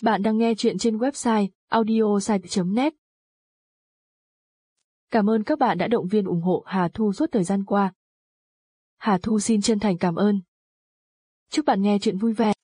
Bạn đang nghe chuyện trên website audiosite.net. Cảm ơn các bạn đã động viên ủng hộ Hà Thu suốt thời gian qua. Hà Thu xin chân thành cảm ơn. Chúc bạn nghe chuyện vui vẻ.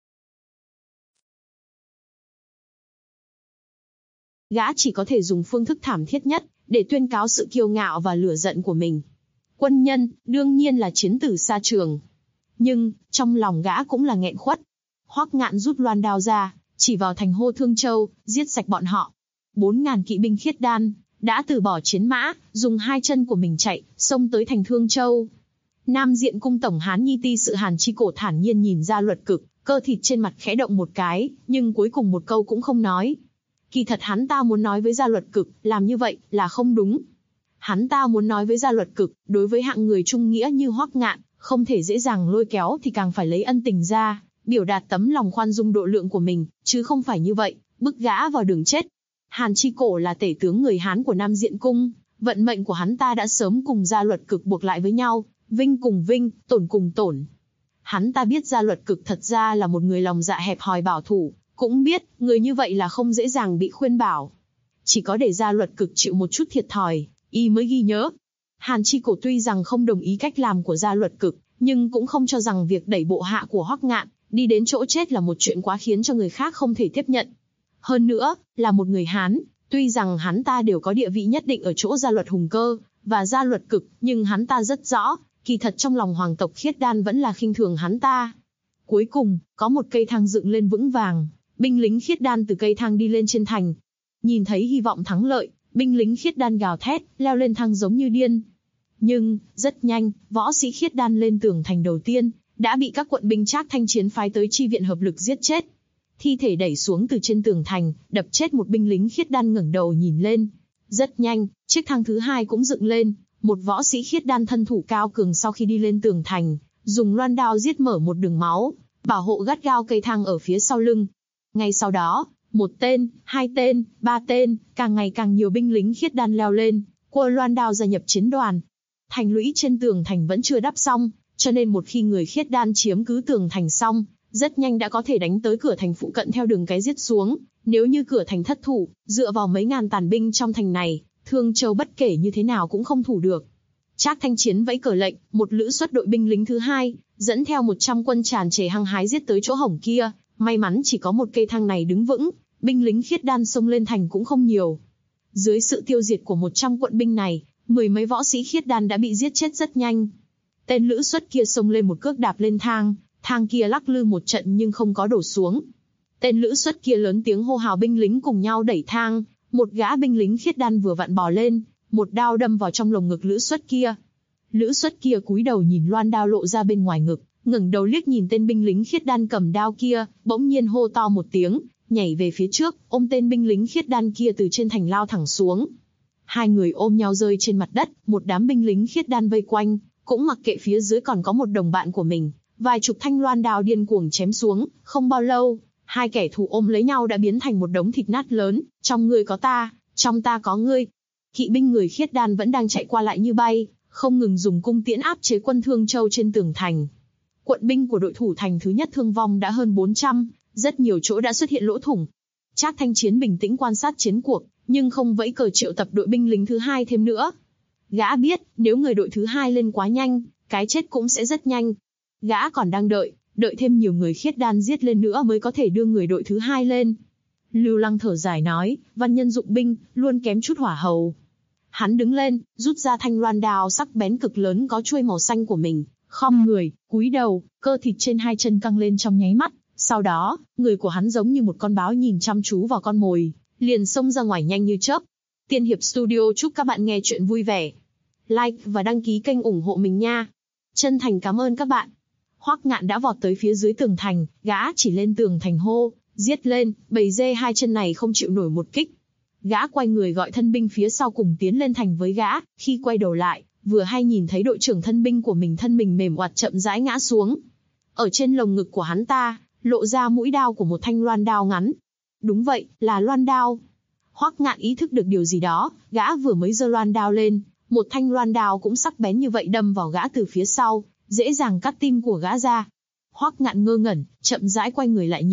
Gã chỉ có thể dùng phương thức thảm thiết nhất để tuyên cáo sự kiêu ngạo và lửa giận của mình. Quân nhân, đương nhiên là chiến tử xa trường. Nhưng, trong lòng gã cũng là nghẹn khuất. Hoắc Ngạn rút loan đao ra, chỉ vào thành hô Thương Châu, giết sạch bọn họ. 4.000 kỵ binh khiết đan đã từ bỏ chiến mã, dùng hai chân của mình chạy, xông tới thành Thương Châu. Nam Diện Cung tổng Hán Nhi Ti Sự Hàn Chi Cổ thản nhiên nhìn ra Luật Cực, cơ thịt trên mặt khẽ động một cái, nhưng cuối cùng một câu cũng không nói. Kỳ thật hắn ta muốn nói với Gia Luật Cực, làm như vậy là không đúng. Hắn ta muốn nói với Gia Luật Cực, đối với hạng người trung nghĩa như Hoắc Ngạn, không thể dễ dàng lôi kéo thì càng phải lấy ân tình ra, biểu đạt tấm lòng khoan dung độ lượng của mình, chứ không phải như vậy, bức gã vào đường chết. Hàn Chi Cổ là tể tướng người Hán của Nam Diện Cung, vận mệnh của hắn ta đã sớm cùng Gia Luật Cực buộc lại với nhau, vinh cùng vinh, tổn cùng tổn. Hắn ta biết Gia Luật Cực thật ra là một người lòng dạ hẹp hòi bảo thủ, cũng biết người như vậy là không dễ dàng bị khuyên bảo. Chỉ có để Gia Luật Cực chịu một chút thiệt thòi, y mới ghi nhớ. Hàn Chi Cổ tuy rằng không đồng ý cách làm của Gia Luật Cực, nhưng cũng không cho rằng việc đẩy bộ hạ của Hoắc Ngạn đi đến chỗ chết là một chuyện quá khiến cho người khác không thể tiếp nhận. Hơn nữa, là một người Hán, tuy rằng hắn ta đều có địa vị nhất định ở chỗ Gia Luật Hùng Cơ và Gia Luật Cực, nhưng hắn ta rất rõ, kỳ thật trong lòng hoàng tộc khiết đan vẫn là khinh thường hắn ta. Cuối cùng, có một cây thang dựng lên vững vàng, binh lính khiết đan từ cây thang đi lên trên thành. Nhìn thấy hy vọng thắng lợi, binh lính khiết đan gào thét, leo lên thang giống như điên. Nhưng, rất nhanh, võ sĩ khiết đan lên tường thành đầu tiên, đã bị các quận binh Trác Thanh Chiến phái tới chi viện hợp lực giết chết. Thi thể đẩy xuống từ trên tường thành, đập chết một binh lính khiết đan ngẩng đầu nhìn lên. Rất nhanh, chiếc thang thứ hai cũng dựng lên, một võ sĩ khiết đan thân thủ cao cường sau khi đi lên tường thành, dùng loan đao giết mở một đường máu, bảo hộ gắt gao cây thang ở phía sau lưng. Ngay sau đó, một tên, hai tên, ba tên, càng ngày càng nhiều binh lính khiết đan leo lên, cua loan đao gia nhập chiến đoàn. Thành lũy trên tường thành vẫn chưa đắp xong, cho nên một khi người khiết đan chiếm cứ tường thành xong, rất nhanh đã có thể đánh tới cửa thành phụ cận theo đường cái giết xuống. Nếu như cửa thành thất thủ, dựa vào mấy ngàn tàn binh trong thành này, Thương Châu bất kể như thế nào cũng không thủ được. Trác Thanh Chiến vẫy cờ lệnh, một lữ xuất đội binh lính thứ hai, dẫn theo 100 quân tràn trề hăng hái giết tới chỗ hổng kia. May mắn chỉ có một cây thang này đứng vững, binh lính khiết đan xông lên thành cũng không nhiều. Dưới sự tiêu diệt của 100 quận binh này, 10 mấy võ sĩ khiết đan đã bị giết chết rất nhanh. Tên lữ xuất kia xông lên một cước đạp lên thang, thang kia lắc lư một trận nhưng không có đổ xuống. Tên lữ xuất kia lớn tiếng hô hào binh lính cùng nhau đẩy thang, một gã binh lính khiết đan vừa vặn bò lên, một đao đâm vào trong lồng ngực lữ xuất kia. Lữ xuất kia cúi đầu nhìn loan đao lộ ra bên ngoài ngực, ngẩng đầu liếc nhìn tên binh lính khiết đan cầm đao kia, bỗng nhiên hô to một tiếng, nhảy về phía trước, ôm tên binh lính khiết đan kia từ trên thành lao thẳng xuống. Hai người ôm nhau rơi trên mặt đất, một đám binh lính khiết đan vây quanh, cũng mặc kệ phía dưới còn có một đồng bạn của mình. Vài chục thanh loan đao điên cuồng chém xuống, không bao lâu, hai kẻ thù ôm lấy nhau đã biến thành một đống thịt nát lớn, trong ngươi có ta, trong ta có ngươi. Kỵ binh người khiết đan vẫn đang chạy qua lại như bay, không ngừng dùng cung tiễn áp chế quân Thương Châu trên tường thành. Quận binh của đội thủ thành thứ nhất thương vong đã hơn 400, rất nhiều chỗ đã xuất hiện lỗ thủng. Trác Thanh Chiến bình tĩnh quan sát chiến cuộc, nhưng không vẫy cờ triệu tập đội binh lính thứ hai thêm nữa. Gã biết, nếu người đội thứ hai lên quá nhanh, cái chết cũng sẽ rất nhanh. Gã còn đang đợi thêm nhiều người khiết đan giết lên nữa mới có thể đưa người đội thứ hai lên. Lưu Lăng thở dài nói, văn nhân dụng binh, luôn kém chút hỏa hầu. Hắn đứng lên, rút ra thanh loan đao sắc bén cực lớn có chuôi màu xanh của mình, khom người, cúi đầu, cơ thịt trên hai chân căng lên trong nháy mắt. Sau đó, người của hắn giống như một con báo nhìn chăm chú vào con mồi, liền xông ra ngoài nhanh như chớp. Tiên Hiệp Studio chúc các bạn nghe chuyện vui vẻ. Like và đăng ký kênh ủng hộ mình nha. Chân thành cảm ơn các bạn. Hoắc Ngạn đã vọt tới phía dưới tường thành, gã chỉ lên tường thành hô, giết lên, bầy dê hai chân này không chịu nổi một kích. Gã quay người gọi thân binh phía sau cùng tiến lên thành với gã, khi quay đầu lại, vừa hay nhìn thấy đội trưởng thân binh của mình thân mình mềm oặt chậm rãi ngã xuống. Ở trên lồng ngực của hắn ta, lộ ra mũi đao của một thanh loan đao ngắn. Đúng vậy, là loan đao. Hoắc Ngạn ý thức được điều gì đó, gã vừa mới giơ loan đao lên, một thanh loan đao cũng sắc bén như vậy đâm vào gã từ phía sau, dễ dàng cắt tim của gã ra. Hoắc Ngạn ngơ ngẩn, chậm rãi quay người lại nhìn,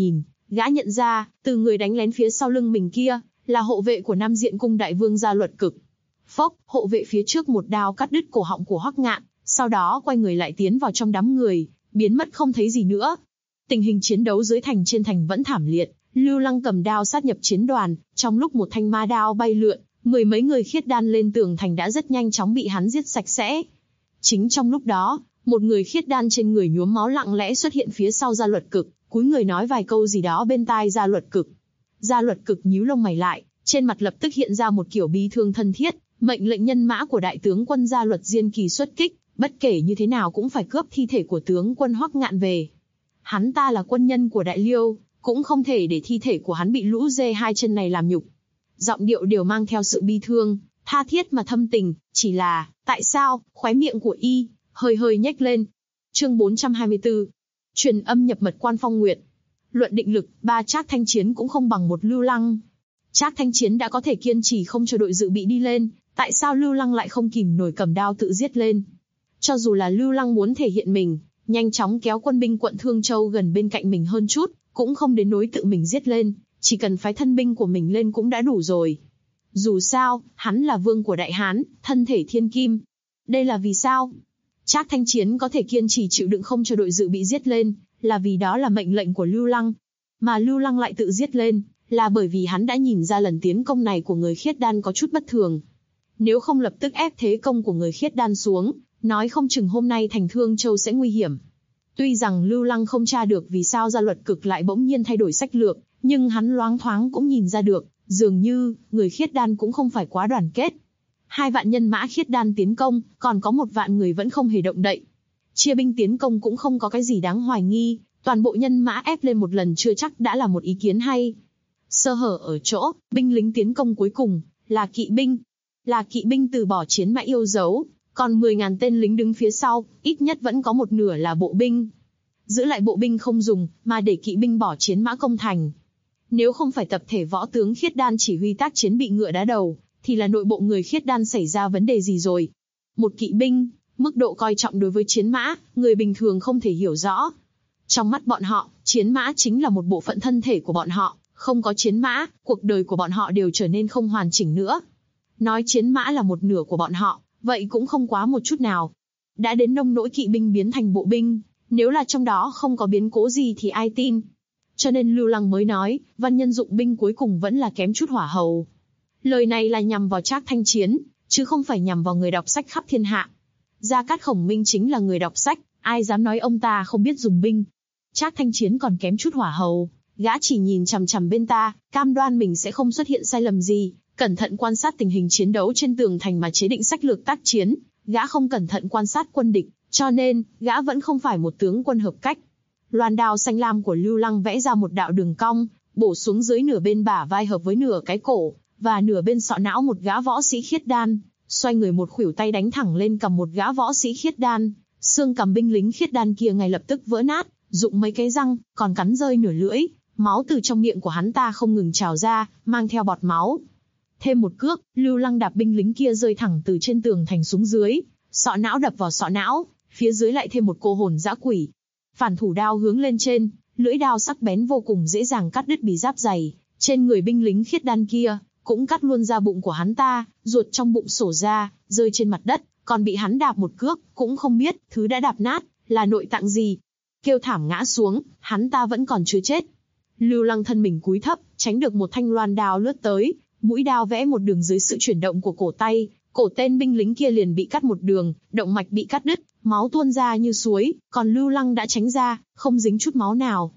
Gã nhận ra, từ người đánh lén phía sau lưng mình kia, là hộ vệ của Nam Diện Cung đại vương Gia Luật Cực. Phốc, hộ vệ phía trước một đao cắt đứt cổ họng của Hoắc Ngạn, sau đó quay người lại tiến vào trong đám người, biến mất không thấy gì nữa. Tình hình chiến đấu dưới thành trên thành vẫn thảm liệt, Lưu Lăng cầm đao sát nhập chiến đoàn, trong lúc một thanh ma đao bay lượn, mười mấy người khiết đan lên tường thành đã rất nhanh chóng bị hắn giết sạch sẽ. Chính trong lúc đó, một người khiết đan trên người nhuốm máu lặng lẽ xuất hiện phía sau Gia Luật Cực, cúi người nói vài câu gì đó bên tai Gia Luật Cực. Gia Luật Cực nhíu lông mày lại, trên mặt lập tức hiện ra một kiểu bi thương thân thiết, mệnh lệnh nhân mã của đại tướng quân Gia Luật Diên Kỳ xuất kích, bất kể như thế nào cũng phải cướp thi thể của tướng quân Hoắc Ngạn về. Hắn ta là quân nhân của Đại Liêu, cũng không thể để thi thể của hắn bị lũ dê hai chân này làm nhục. Giọng điệu đều mang theo sự bi thương, tha thiết mà thâm tình, chỉ là, tại sao, khóe miệng của y hơi hơi nhếch lên. Chương 424. Truyền âm nhập mật Quan Phong Nguyệt. Luận định lực, ba Trác Thanh Chiến cũng không bằng một Lưu Lăng. Trác Thanh Chiến đã có thể kiên trì không cho đội dự bị đi lên, tại sao Lưu Lăng lại không kìm nổi cầm đao tự giết lên? Cho dù là Lưu Lăng muốn thể hiện mình, nhanh chóng kéo quân binh quận Thương Châu gần bên cạnh mình hơn chút, cũng không đến nỗi tự mình giết lên, chỉ cần phái thân binh của mình lên cũng đã đủ rồi. Dù sao, hắn là vương của Đại Hán, thân thể thiên kim. Đây là vì sao? Trác Thanh Chiến có thể kiên trì chịu đựng không cho đội dự bị giết lên, là vì đó là mệnh lệnh của Lưu Lăng. Mà Lưu Lăng lại tự giết lên, là bởi vì hắn đã nhìn ra lần tiến công này của người khiết đan có chút bất thường. Nếu không lập tức ép thế công của người khiết đan xuống, nói không chừng hôm nay thành Thương Châu sẽ nguy hiểm. Tuy rằng Lưu Lăng không tra được vì sao Gia Luật Cực lại bỗng nhiên thay đổi sách lược, nhưng hắn loáng thoáng cũng nhìn ra được, dường như người khiết đan cũng không phải quá đoàn kết. 2 vạn nhân mã khiết đan tiến công, còn có 1 vạn người vẫn không hề động đậy. Chia binh tiến công cũng không có cái gì đáng hoài nghi, toàn bộ nhân mã ép lên một lần chưa chắc đã là một ý kiến hay. Sơ hở ở chỗ, binh lính tiến công cuối cùng là kỵ binh. Là kỵ binh từ bỏ chiến mã yêu dấu, còn 10.000 tên lính đứng phía sau, ít nhất vẫn có một nửa là bộ binh. Giữ lại bộ binh không dùng, mà để kỵ binh bỏ chiến mã công thành. Nếu không phải tập thể võ tướng khiết đan chỉ huy tác chiến bị ngựa đá đầu, thì là nội bộ người khiết đan xảy ra vấn đề gì rồi. Một kỵ binh, mức độ coi trọng đối với chiến mã, người bình thường không thể hiểu rõ. Trong mắt bọn họ, chiến mã chính là một bộ phận thân thể của bọn họ, không có chiến mã, cuộc đời của bọn họ đều trở nên không hoàn chỉnh nữa. Nói chiến mã là một nửa của bọn họ, vậy cũng không quá một chút nào. Đã đến nông nỗi kỵ binh biến thành bộ binh, nếu là trong đó không có biến cố gì thì ai tin. Cho nên Lưu Lăng mới nói, văn nhân dụng binh cuối cùng vẫn là kém chút hỏa hầu. Lời này là nhằm vào Trác Thanh Chiến, chứ không phải nhằm vào người đọc sách khắp thiên hạ. Gia Cát Khổng Minh chính là người đọc sách, ai dám nói ông ta không biết dùng binh. Trác Thanh Chiến còn kém chút hỏa hầu, gã chỉ nhìn chằm chằm bên ta, cam đoan mình sẽ không xuất hiện sai lầm gì, cẩn thận quan sát tình hình chiến đấu trên tường thành mà chế định sách lược tác chiến. Gã không cẩn thận quan sát quân địch, cho nên gã vẫn không phải một tướng quân hợp cách. Loan đao xanh lam của Lưu Lăng vẽ ra một đạo đường cong, bổ xuống dưới nửa bên bả vai hợp với nửa cái cổ, và nửa bên sọ não một gã võ sĩ khiết đan, xoay người một khuỷu tay đánh thẳng lên cầm một gã võ sĩ khiết đan, xương cầm binh lính khiết đan kia ngay lập tức vỡ nát, rụng mấy cái răng, còn cắn rơi nửa lưỡi, máu từ trong miệng của hắn ta không ngừng trào ra, mang theo bọt máu. Thêm một cước, Lưu Lăng đạp binh lính kia rơi thẳng từ trên tường thành xuống dưới, sọ não đập vào sọ não, phía dưới lại thêm một cô hồn dã quỷ. Phản thủ đao hướng lên trên, lưỡi đao sắc bén vô cùng dễ dàng cắt đứt bì giáp dày trên người binh lính khiết đan kia, cũng cắt luôn ra bụng của hắn ta, ruột trong bụng sổ ra, rơi trên mặt đất, còn bị hắn đạp một cước, cũng không biết thứ đã đạp nát là nội tạng gì. Kêu thảm ngã xuống, hắn ta vẫn còn chưa chết. Lưu Lăng thân mình cúi thấp, tránh được một thanh loan đao lướt tới, mũi đao vẽ một đường dưới sự chuyển động của cổ tay, cổ tên binh lính kia liền bị cắt một đường, động mạch bị cắt đứt, máu tuôn ra như suối, còn Lưu Lăng đã tránh ra, không dính chút máu nào.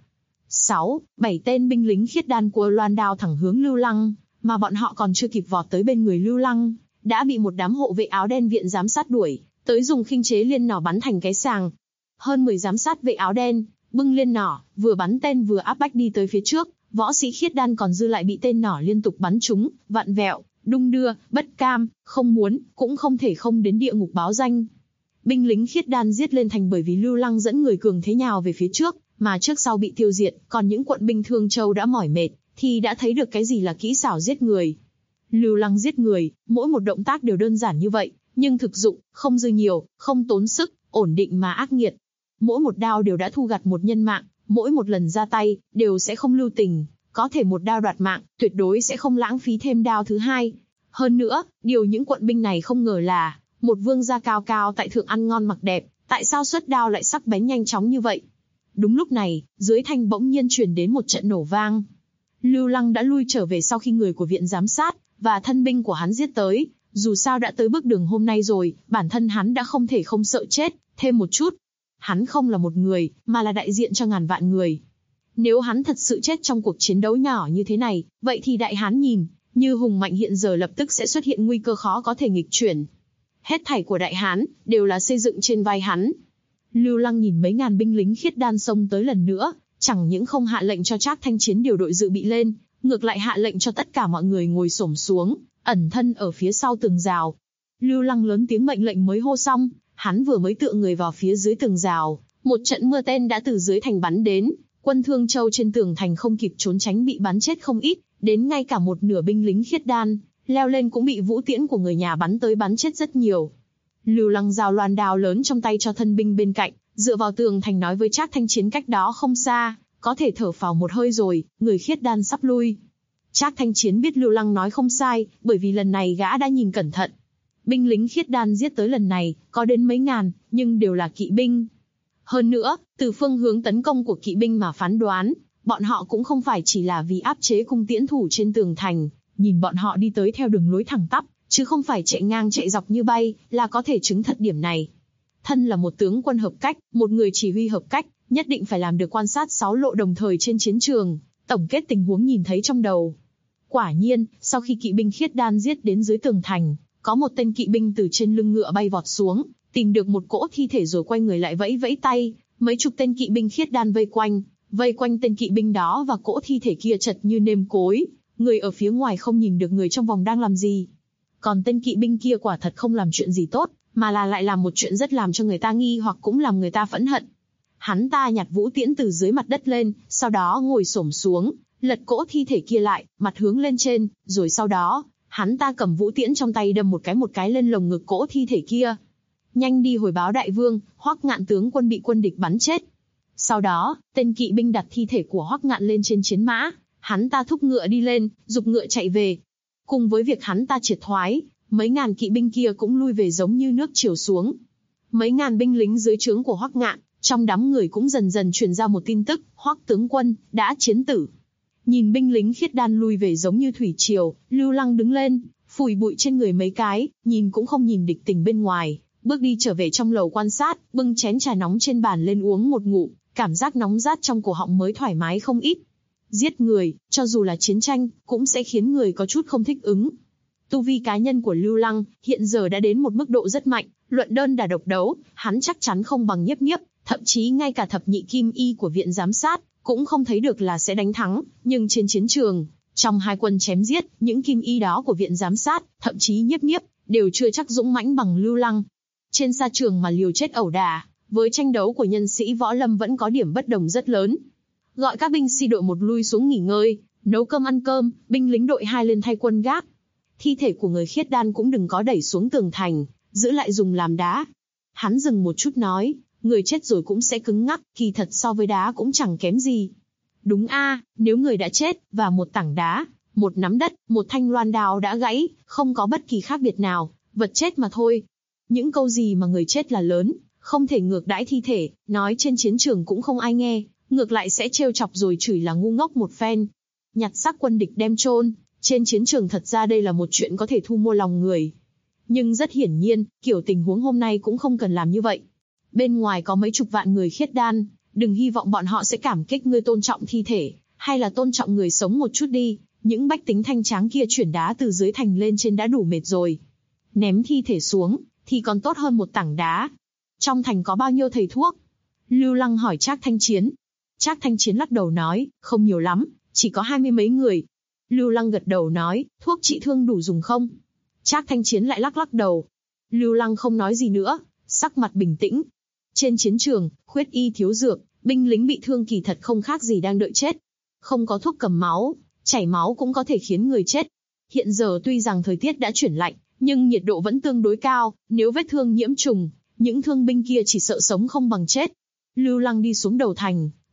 6-7 tên binh lính khiết đan của loan đao thẳng hướng Lưu Lăng, mà bọn họ còn chưa kịp vọt tới bên người Lưu Lăng, đã bị một đám hộ vệ áo đen viện giám sát đuổi tới dùng khinh chế liên nỏ bắn thành cái sàng. Hơn 10 giám sát vệ áo đen bưng liên nỏ, vừa bắn tên vừa áp bách đi tới phía trước. Võ sĩ khiết đan còn dư lại bị tên nỏ liên tục bắn trúng, vặn vẹo, đung đưa, bất cam, không muốn, cũng không thể không đến địa ngục báo danh. Binh lính khiết đan giết lên thành bởi vì Lưu Lăng dẫn người cường thế nhào về phía trước, mà trước sau bị tiêu diệt, còn những quận binh Thương Châu đã mỏi mệt, thì đã thấy được cái gì là kỹ xảo giết người. Lưu Lăng giết người, mỗi một động tác đều đơn giản như vậy, nhưng thực dụng, không dư nhiều, không tốn sức, ổn định mà ác nghiệt. Mỗi một đao đều đã thu gặt một nhân mạng, mỗi một lần ra tay, đều sẽ không lưu tình, có thể một đao đoạt mạng, tuyệt đối sẽ không lãng phí thêm đao thứ hai. Hơn nữa, điều những quận binh này không ngờ là, một vương gia cao cao tại thượng ăn ngon mặc đẹp, tại sao xuất đao lại sắc bén nhanh chóng như vậy? Đúng lúc này, dưới thanh bỗng nhiên truyền đến một trận nổ vang. Lưu Lăng đã lui trở về sau khi người của viện giám sát và thân binh của hắn giết tới. Dù sao đã tới bước đường hôm nay rồi, bản thân hắn đã không thể không sợ chết thêm một chút. Hắn không là một người, mà là đại diện cho ngàn vạn người. Nếu hắn thật sự chết trong cuộc chiến đấu nhỏ như thế này, vậy thì Đại Hán nhìn như hùng mạnh hiện giờ lập tức sẽ xuất hiện nguy cơ khó có thể nghịch chuyển. Hết thảy của Đại Hán đều là xây dựng trên vai hắn. Lưu Lăng nhìn mấy ngàn binh lính khiết đan xông tới lần nữa, chẳng những không hạ lệnh cho Trác Thanh Chiến điều đội dự bị lên, ngược lại hạ lệnh cho tất cả mọi người ngồi xổm xuống, ẩn thân ở phía sau tường rào. Lưu Lăng lớn tiếng mệnh lệnh mới hô xong, hắn vừa mới tựa người vào phía dưới tường rào, một trận mưa tên đã từ dưới thành bắn đến, quân Thương Châu trên tường thành không kịp trốn tránh bị bắn chết không ít, đến ngay cả một nửa binh lính khiết đan leo lên cũng bị vũ tiễn của người nhà bắn tới bắn chết rất nhiều. Lưu Lăng giao loan đao lớn trong tay cho thân binh bên cạnh, dựa vào tường thành nói với Trác Thanh Chiến cách đó không xa, có thể thở phào một hơi rồi, người khiết đan sắp lui. Trác Thanh Chiến biết Lưu Lăng nói không sai, bởi vì lần này gã đã nhìn cẩn thận. Binh lính khiết đan giết tới lần này, có đến mấy ngàn, nhưng đều là kỵ binh. Hơn nữa, từ phương hướng tấn công của kỵ binh mà phán đoán, bọn họ cũng không phải chỉ là vì áp chế cung tiễn thủ trên tường thành, nhìn bọn họ đi tới theo đường lối thẳng tắp, chứ không phải chạy ngang chạy dọc như bay, là có thể chứng thật điểm này. Thân là một tướng quân hợp cách, một người chỉ huy hợp cách, nhất định phải làm được quan sát 6 lộ đồng thời trên chiến trường, tổng kết tình huống nhìn thấy trong đầu. Quả nhiên, sau khi kỵ binh khiết đan giết đến dưới tường thành, có một tên kỵ binh từ trên lưng ngựa bay vọt xuống, tìm được một cỗ thi thể rồi quay người lại vẫy vẫy tay, mấy chục tên kỵ binh khiết đan vây quanh tên kỵ binh đó và cỗ thi thể kia chật như nêm cối, người ở phía ngoài không nhìn được người trong vòng đang làm gì. Còn tên kỵ binh kia quả thật không làm chuyện gì tốt, mà là lại làm một chuyện rất làm cho người ta nghi hoặc cũng làm người ta phẫn hận. Hắn ta nhặt vũ tiễn từ dưới mặt đất lên, sau đó ngồi xổm xuống, lật cỗ thi thể kia lại, mặt hướng lên trên, rồi sau đó, hắn ta cầm vũ tiễn trong tay đâm một cái lên lồng ngực cỗ thi thể kia. Nhanh đi hồi báo đại vương, Hoắc Ngạn tướng quân bị quân địch bắn chết. Sau đó, tên kỵ binh đặt thi thể của Hoắc Ngạn lên trên chiến mã, hắn ta thúc ngựa đi lên, giục ngựa chạy về. Cùng với việc hắn ta triệt thoái, mấy ngàn kỵ binh kia cũng lui về giống như nước triều xuống. Mấy ngàn binh lính dưới trướng của Hoắc Ngạn, trong đám người cũng dần dần truyền ra một tin tức, Hoắc tướng quân đã chiến tử. Nhìn binh lính khiết đan lui về giống như thủy triều, Lưu Lăng đứng lên, phủi bụi trên người mấy cái, nhìn cũng không nhìn địch tình bên ngoài, bước đi trở về trong lầu quan sát, bưng chén trà nóng trên bàn lên uống một ngụm, cảm giác nóng rát trong cổ họng mới thoải mái không ít. Giết người, cho dù là chiến tranh, cũng sẽ khiến người có chút không thích ứng. Tu vi cá nhân của Lưu Lăng hiện giờ đã đến một mức độ rất mạnh, luận đơn đả độc đấu, hắn chắc chắn không bằng Nhiếp Nhiếp, thậm chí ngay cả thập nhị kim y của viện giám sát cũng không thấy được là sẽ đánh thắng. Nhưng trên chiến trường, trong hai quân chém giết, những kim y đó của viện giám sát, thậm chí Nhiếp Nhiếp đều chưa chắc dũng mãnh bằng Lưu Lăng. Trên sa trường mà liều chết ẩu đả, với tranh đấu của nhân sĩ võ lâm vẫn có điểm bất đồng rất lớn. Gọi các binh sĩ đội một lui xuống nghỉ ngơi, nấu cơm ăn cơm, binh lính đội 2 lên thay quân gác. Thi thể của người khiết đan cũng đừng có đẩy xuống tường thành, giữ lại dùng làm đá. Hắn dừng một chút nói, người chết rồi cũng sẽ cứng ngắc, kỳ thật so với đá cũng chẳng kém gì. Đúng a, nếu người đã chết, và một tảng đá, một nắm đất, một thanh loan đao đã gãy, không có bất kỳ khác biệt nào, vật chết mà thôi. Những câu gì mà người chết là lớn, không thể ngược đãi thi thể, nói trên chiến trường cũng không ai nghe, ngược lại sẽ trêu chọc rồi chửi là ngu ngốc một phen. Nhặt xác quân địch đem chôn, trên chiến trường thật ra đây là một chuyện có thể thu mua lòng người. Nhưng rất hiển nhiên, kiểu tình huống hôm nay cũng không cần làm như vậy. Bên ngoài có mấy chục vạn người khiết đan, đừng hy vọng bọn họ sẽ cảm kích ngươi tôn trọng thi thể, hay là tôn trọng người sống một chút đi. Những bách tính thanh tráng kia chuyển đá từ dưới thành lên trên đã đủ mệt rồi. Ném thi thể xuống, thì còn tốt hơn một tảng đá. Trong thành có bao nhiêu thầy thuốc? Lưu Lăng hỏi Trác Thanh Chiến. Trác Thanh Chiến lắc đầu nói, không nhiều lắm, chỉ có 20 mấy người. Lưu Lăng gật đầu nói, thuốc trị thương đủ dùng không? Trác Thanh Chiến lại lắc đầu. Lưu Lăng không nói gì nữa, sắc mặt bình tĩnh. Trên chiến trường, khuyết y thiếu dược, binh lính bị thương kỳ thật không khác gì đang đợi chết. Không có thuốc cầm máu, chảy máu cũng có thể khiến người chết. Hiện giờ tuy rằng thời tiết đã chuyển lạnh, nhưng nhiệt độ vẫn tương đối cao, nếu vết thương nhiễm trùng, những thương binh kia chỉ sợ sống không bằng chết. Lưu Lăng đi xuống đầu thành,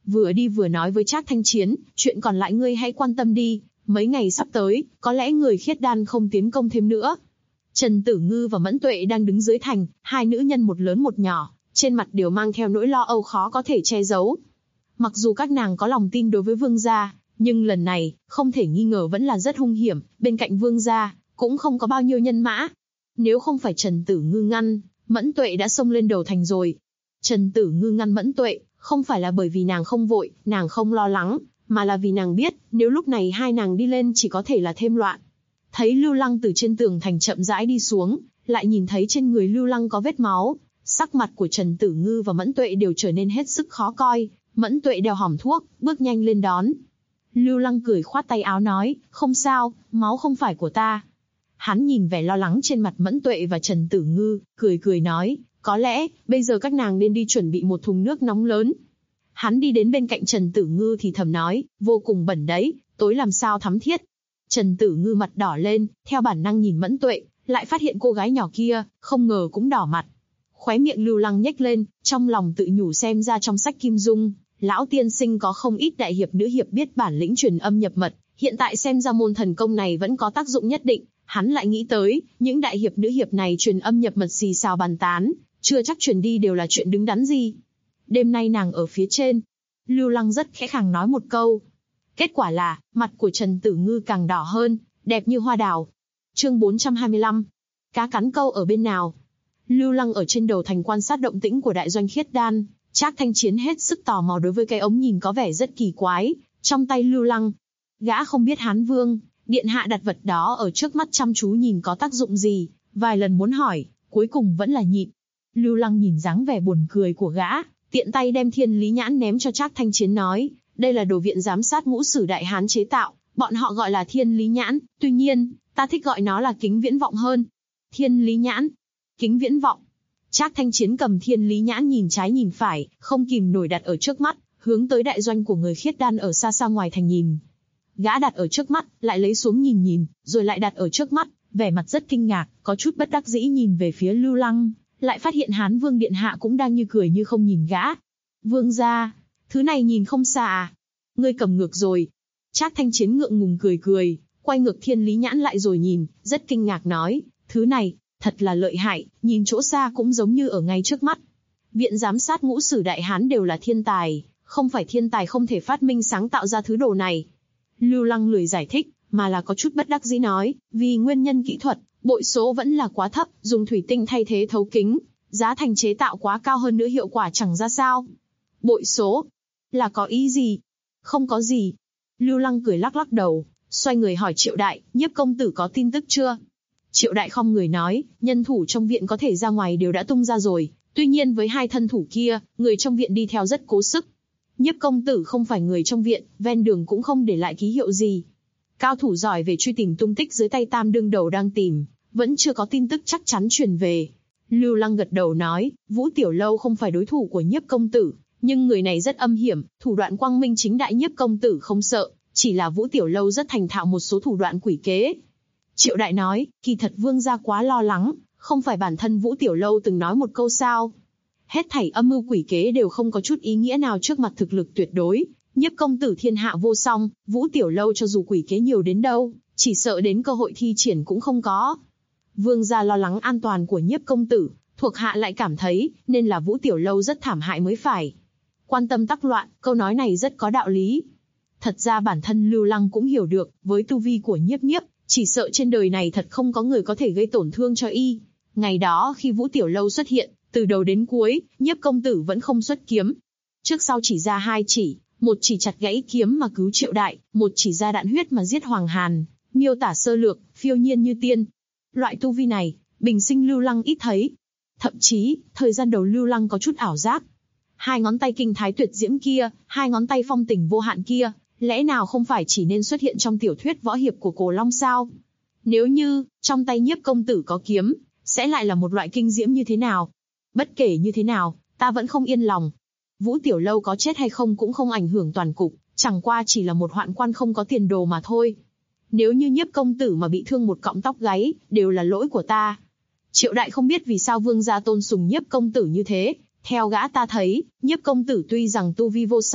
vừa đi vừa nói với Trác Thanh Chiến, chuyện còn lại ngươi hãy quan tâm đi, mấy ngày sắp tới, có lẽ người khiết đan không tiến công thêm nữa. Trần Tử Ngư và Mẫn Tuệ đang đứng dưới thành, hai nữ nhân một lớn một nhỏ, trên mặt đều mang theo nỗi lo âu khó có thể che giấu. Mặc dù các nàng có lòng tin đối với Vương gia, nhưng lần này, không thể nghi ngờ vẫn là rất hung hiểm, bên cạnh Vương gia, cũng không có bao nhiêu nhân mã. Nếu không phải Trần Tử Ngư ngăn, Mẫn Tuệ đã xông lên đầu thành rồi. Trần Tử Ngư ngăn Mẫn Tuệ, không phải là bởi vì nàng không vội, nàng không lo lắng, mà là vì nàng biết, nếu lúc này hai nàng đi lên chỉ có thể là thêm loạn. Thấy Lưu Lăng từ trên tường thành chậm rãi đi xuống, lại nhìn thấy trên người Lưu Lăng có vết máu, sắc mặt của Trần Tử Ngư và Mẫn Tuệ đều trở nên hết sức khó coi. Mẫn Tuệ đeo hòm thuốc, bước nhanh lên đón. Lưu Lăng cười khoát tay áo nói, không sao, máu không phải của ta. Hắn nhìn vẻ lo lắng trên mặt Mẫn Tuệ và Trần Tử Ngư, cười nói, có lẽ, bây giờ các nàng nên đi chuẩn bị một thùng nước nóng lớn. Hắn đi đến bên cạnh Trần Tử Ngư thì thầm nói, vô cùng bẩn đấy, tối làm sao thắm thiết. Trần Tử Ngư mặt đỏ lên, theo bản năng nhìn Mẫn Tuệ, lại phát hiện cô gái nhỏ kia, không ngờ cũng đỏ mặt. Khóe miệng Lưu Lăng nhếch lên, trong lòng tự nhủ xem ra trong sách Kim Dung, lão tiên sinh có không ít đại hiệp nữ hiệp biết bản lĩnh truyền âm nhập mật, hiện tại xem ra môn thần công này vẫn có tác dụng nhất định. Hắn lại nghĩ tới, những đại hiệp nữ hiệp này truyền âm nhập mật xì xào bàn tán, chưa chắc truyền đi đều là chuyện đứng đắn gì. Đêm nay nàng ở phía trên. Lưu Lăng rất khẽ khàng nói một câu. Kết quả là, mặt của Trần Tử Ngư càng đỏ hơn, đẹp như hoa đào. Chương 425. Cá cắn câu ở bên nào? Lưu Lăng ở trên đầu thành quan sát động tĩnh của đại doanh khiết đan. Trác Thanh Chiến hết sức tò mò đối với cái ống nhìn có vẻ rất kỳ quái, trong tay Lưu Lăng. Gã không biết Hán Vương, điện hạ đặt vật đó ở trước mắt chăm chú nhìn có tác dụng gì, vài lần muốn hỏi, cuối cùng vẫn là nhịn. Lưu Lăng nhìn dáng vẻ buồn cười của gã, tiện tay đem Thiên Lý Nhãn ném cho Trác Thanh Chiến nói, đây là đồ viện giám sát ngũ sử đại hán chế tạo, bọn họ gọi là Thiên Lý Nhãn, tuy nhiên, ta thích gọi nó là kính viễn vọng hơn. Thiên Lý Nhãn, kính viễn vọng. Trác Thanh Chiến cầm Thiên Lý Nhãn nhìn trái nhìn phải, không kìm nổi đặt ở trước mắt, hướng tới đại doanh của người khiết đan ở xa xa ngoài thành nhìn. Gã đặt ở trước mắt, lại lấy xuống nhìn, rồi lại đặt ở trước mắt, vẻ mặt rất kinh ngạc, có chút bất đắc dĩ nhìn về phía Lưu Lăng, lại phát hiện Hán Vương điện hạ cũng đang như cười như không nhìn gã. Vương gia, thứ này nhìn không xa à? Ngươi cầm ngược rồi. Trác Thanh Chiến ngượng ngùng cười, quay ngược Thiên Lý Nhãn lại rồi nhìn, rất kinh ngạc nói, thứ này, thật là lợi hại, nhìn chỗ xa cũng giống như ở ngay trước mắt. Viện giám sát ngũ sử đại hán đều là thiên tài, không phải thiên tài không thể phát minh sáng tạo ra thứ đồ này. Lưu Lăng lười giải thích, mà là có chút bất đắc dĩ nói, vì nguyên nhân kỹ thuật, bội số vẫn là quá thấp, dùng thủy tinh thay thế thấu kính, giá thành chế tạo quá cao hơn nữa hiệu quả chẳng ra sao. Bội số? Là có ý gì? Không có gì. Lưu Lăng cười lắc đầu, xoay người hỏi Triệu Đại, Nhiếp công tử có tin tức chưa? Triệu Đại không người nói, nhân thủ trong viện có thể ra ngoài đều đã tung ra rồi, tuy nhiên với hai thân thủ kia, người trong viện đi theo rất cố sức. Nhiếp công tử không phải người trong viện, ven đường cũng không để lại ký hiệu gì. Cao thủ giỏi về truy tìm tung tích dưới tay Tam đương đầu đang tìm, vẫn chưa có tin tức chắc chắn truyền về. Lưu Lăng gật đầu nói, Vũ Tiểu Lâu không phải đối thủ của Nhiếp công tử, nhưng người này rất âm hiểm, thủ đoạn quang minh chính đại Nhiếp công tử không sợ, chỉ là Vũ Tiểu Lâu rất thành thạo một số thủ đoạn quỷ kế. Triệu Đại nói, kỳ thật vương gia quá lo lắng, không phải bản thân Vũ Tiểu Lâu từng nói một câu sao? Hết thảy âm mưu quỷ kế đều không có chút ý nghĩa nào trước mặt thực lực tuyệt đối. Nhiếp công tử thiên hạ vô song, Vũ Tiểu Lâu cho dù quỷ kế nhiều đến đâu, chỉ sợ đến cơ hội thi triển cũng không có. Vương gia lo lắng an toàn của Nhiếp công tử, thuộc hạ lại cảm thấy, nên là Vũ Tiểu Lâu rất thảm hại mới phải. Quan tâm tắc loạn, câu nói này rất có đạo lý. Thật ra bản thân Lưu Lăng cũng hiểu được, với tu vi của Nhiếp, chỉ sợ trên đời này thật không có người có thể gây tổn thương cho y. Ngày đó khi Vũ Tiểu Lâu xuất hiện, từ đầu đến cuối, Nhiếp công tử vẫn không xuất kiếm. Trước sau chỉ ra hai chỉ, một chỉ chặt gãy kiếm mà cứu Triệu Đại, một chỉ ra đạn huyết mà giết Hoàng Hàn, miêu tả sơ lược, phiêu nhiên như tiên. Loại tu vi này, bình sinh Lưu Lăng ít thấy. Thậm chí, thời gian đầu Lưu Lăng có chút ảo giác. Hai ngón tay kinh thái tuyệt diễm kia, hai ngón tay phong tình vô hạn kia, lẽ nào không phải chỉ nên xuất hiện trong tiểu thuyết võ hiệp của Cổ Long sao? Nếu như, trong tay Nhiếp công tử có kiếm, sẽ lại là một loại kinh diễm như thế nào? Bất kể như thế nào, ta vẫn không yên lòng. Vũ Tiểu Lâu có chết hay không cũng không ảnh hưởng toàn cục, chẳng qua chỉ là một hoạn quan không có tiền đồ mà thôi. Nếu như Nhiếp công tử mà bị thương một cọng tóc gáy, đều là lỗi của ta. Triệu Đại không biết vì sao vương gia tôn sùng Nhiếp công tử như thế. Theo gã ta thấy, Nhiếp công tử tuy rằng tu vi vô song,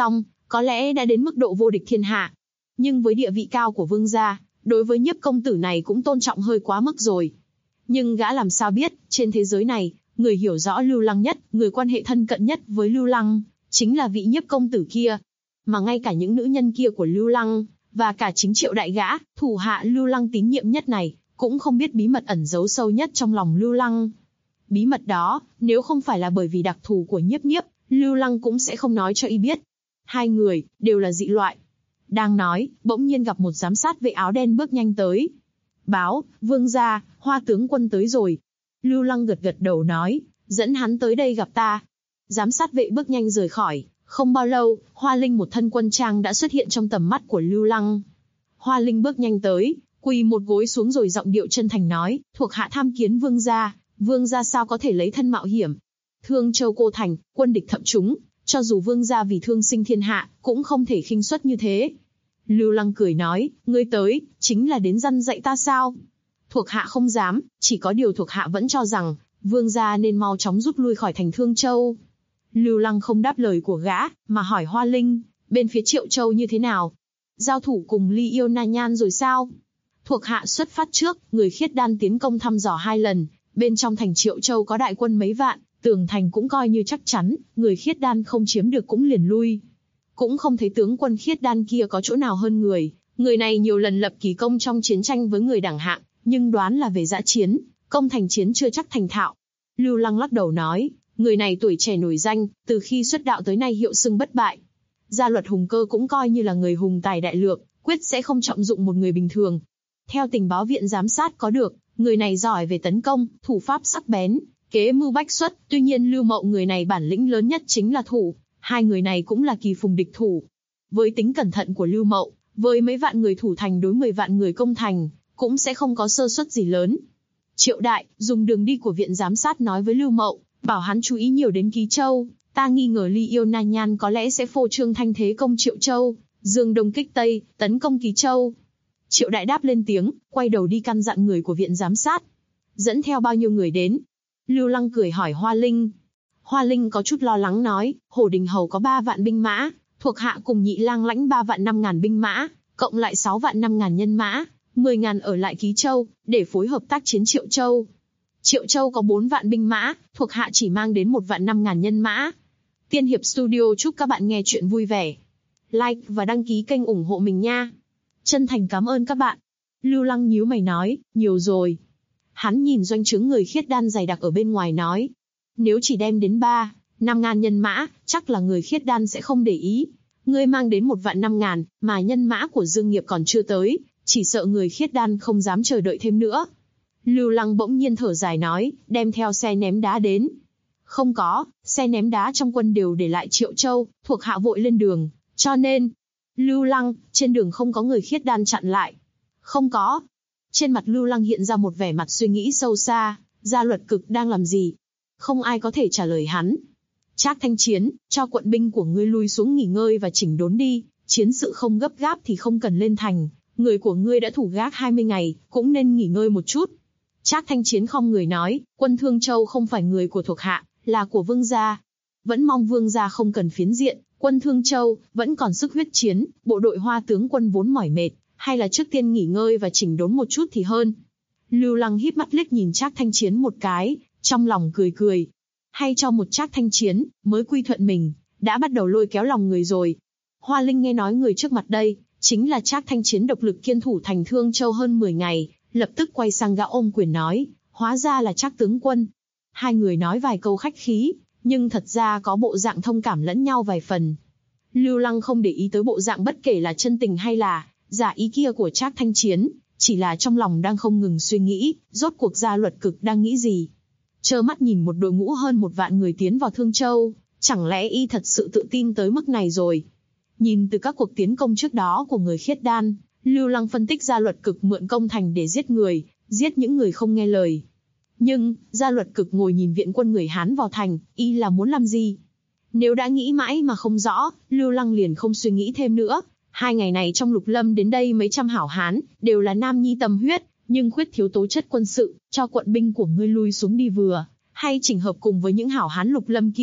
có lẽ đã đến mức độ vô địch thiên hạ. Nhưng với địa vị cao của vương gia, đối với Nhiếp công tử này cũng tôn trọng hơi quá mức rồi. Nhưng gã làm sao biết, trên thế giới này, người hiểu rõ Lưu Lăng nhất, người quan hệ thân cận nhất với Lưu Lăng, chính là vị Nhiếp công tử kia. Mà ngay cả những nữ nhân kia của Lưu Lăng, và cả chính Triệu đại gã, thủ hạ Lưu Lăng tín nhiệm nhất này, cũng không biết bí mật ẩn giấu sâu nhất trong lòng Lưu Lăng. Bí mật đó, nếu không phải là bởi vì đặc thù của Nhiếp Nhiếp, Lưu Lăng cũng sẽ không nói cho y biết. Hai người, đều là dị loại. Đang nói, bỗng nhiên gặp một giám sát vệ áo đen bước nhanh tới. Báo, vương gia, Hoa tướng quân tới rồi. Lưu Lăng gật gật đầu nói, dẫn hắn tới đây gặp ta. Giám sát vệ bước nhanh rời khỏi, không bao lâu, Hoa Linh một thân quân trang đã xuất hiện trong tầm mắt của Lưu Lăng. Hoa Linh bước nhanh tới, quỳ một gối xuống rồi giọng điệu chân thành nói, thuộc hạ tham kiến vương gia sao có thể lấy thân mạo hiểm. Thương Châu cô thành, quân địch thậm chúng, cho dù vương gia vì thương sinh thiên hạ, cũng không thể khinh suất như thế. Lưu Lăng cười nói, ngươi tới, chính là đến răn dạy ta sao? Thuộc hạ không dám, chỉ có điều thuộc hạ vẫn cho rằng, vương gia nên mau chóng rút lui khỏi thành Thương Châu. Lưu Lăng không đáp lời của gã, mà hỏi Hoa Linh, bên phía Triệu Châu như thế nào? Giao thủ cùng Ly Yêu Na Nhan rồi sao? Thuộc hạ xuất phát trước, người khiết đan tiến công thăm dò 2 lần, bên trong thành Triệu Châu có đại quân mấy vạn, tường thành cũng coi như chắc chắn, người khiết đan không chiếm được cũng liền lui. Cũng không thấy tướng quân khiết đan kia có chỗ nào hơn người này nhiều lần lập kỳ công trong chiến tranh với người đẳng hạng, nhưng đoán là về dã chiến, công thành chiến chưa chắc thành thạo. Lưu Lăng lắc đầu nói, người này tuổi trẻ nổi danh, từ khi xuất đạo tới nay hiệu xưng bất bại. Gia Luật Hùng Cơ cũng coi như là người hùng tài đại lược, quyết sẽ không trọng dụng một người bình thường. Theo tình báo viện giám sát có được, người này giỏi về tấn công, thủ pháp sắc bén, kế mưu bách xuất, tuy nhiên Lưu Mậu người này bản lĩnh lớn nhất chính là thủ, hai người này cũng là kỳ phùng địch thủ. Với tính cẩn thận của Lưu Mậu, với mấy vạn người thủ thành đối 10 vạn người công thành, cũng sẽ không có sơ suất gì lớn. Triệu đại, dùng đường đi của viện giám sát nói với Lưu Mậu, bảo hắn chú ý nhiều đến Ký Châu, ta nghi ngờ Ly Yêu Na Nhan có lẽ sẽ phô trương thanh thế công Triệu Châu, dương đông kích tây, tấn công Ký Châu. Triệu đại đáp lên tiếng, quay đầu đi căn dặn người của viện giám sát. Dẫn theo bao nhiêu người đến? Lưu Lăng cười hỏi Hoa Linh. Hoa Linh có chút lo lắng nói, Hổ Đình Hầu có 3 vạn binh mã, thuộc hạ cùng Nhị Lang lãnh 3 vạn 5 ngàn binh mã, cộng lại 6 vạn 5 ngàn nhân mã, 10 ngàn ở lại Ký Châu, để phối hợp tác chiến Triệu Châu. Triệu Châu có 4 vạn binh mã, thuộc hạ chỉ mang đến 1 vạn 5 ngàn nhân mã. Tiên Hiệp Studio chúc các bạn nghe chuyện vui vẻ. Like và đăng ký kênh ủng hộ mình nha. Chân thành cảm ơn các bạn. Lưu Lăng nhíu mày nói, nhiều rồi. Hắn nhìn doanh trướng người khiết đan dày đặc ở bên ngoài nói. Nếu chỉ đem đến 3-5 ngàn nhân mã, chắc là người khiết đan sẽ không để ý. Ngươi mang đến 1 vạn 5 ngàn, mà nhân mã của Dương Nghiệp còn chưa tới, chỉ sợ người khiết đan không dám chờ đợi thêm nữa. Lưu Lăng bỗng nhiên thở dài nói, đem theo xe ném đá đến. Không có, xe ném đá trong quân đều để lại Triệu Châu, thuộc hạ vội lên đường, cho nên... Lưu Lăng, trên đường không có người khiết đan chặn lại. Không có. Trên mặt Lưu Lăng hiện ra một vẻ mặt suy nghĩ sâu xa, Gia Luật Cực đang làm gì? Không ai có thể trả lời hắn. Trác Thanh Chiến, cho quận binh của ngươi lui xuống nghỉ ngơi và chỉnh đốn đi, chiến sự không gấp gáp thì không cần lên thành, người của ngươi đã thủ gác 20 ngày, cũng nên nghỉ ngơi một chút. Trác Thanh Chiến không người nói, quân Thương Châu không phải người của thuộc hạ, là của vương gia. Vẫn mong vương gia không cần phiến diện, quân Thương Châu vẫn còn sức huyết chiến, bộ đội Hoa tướng quân vốn mỏi mệt, hay là trước tiên nghỉ ngơi và chỉnh đốn một chút thì hơn. Lưu Lăng híp mắt liếc nhìn Trác Thanh Chiến một cái, trong lòng cười cười. Hay cho một Trác Thanh Chiến mới quy thuận mình, đã bắt đầu lôi kéo lòng người rồi. Hoa Linh nghe nói người trước mặt đây chính là Trác Thanh Chiến độc lực kiên thủ thành Thương Châu hơn 10 ngày, lập tức quay sang gã ôm quyền nói, hóa ra là Trác tướng quân. Hai người nói vài câu khách khí, nhưng thật ra có bộ dạng thông cảm lẫn nhau vài phần. Lưu Lăng không để ý tới bộ dạng bất kể là chân tình hay là giả ý kia của Trác Thanh Chiến, chỉ là trong lòng đang không ngừng suy nghĩ, rốt cuộc Gia Luật Cực đang nghĩ gì. Trơ mắt nhìn một đội ngũ hơn 1 vạn người tiến vào Thương Châu, chẳng lẽ y thật sự tự tin tới mức này rồi? Nhìn từ các cuộc tiến công trước đó của người khiết đan, Lưu Lăng phân tích Gia Luật Cực mượn công thành để giết người, giết những người không nghe lời. Nhưng, Gia Luật Cực ngồi nhìn viện quân người Hán vào thành, y là muốn làm gì? Nếu đã nghĩ mãi mà không rõ, Lưu Lăng liền không suy nghĩ thêm nữa. 2 ngày này trong Lục Lâm đến đây mấy trăm hảo Hán, đều là nam nhi tâm huyết, nhưng khuyết thiếu tố chất quân sự, cho quận binh của ngươi lui xuống đi vừa, hay chỉnh hợp cùng với những hảo Hán Lục Lâm kia,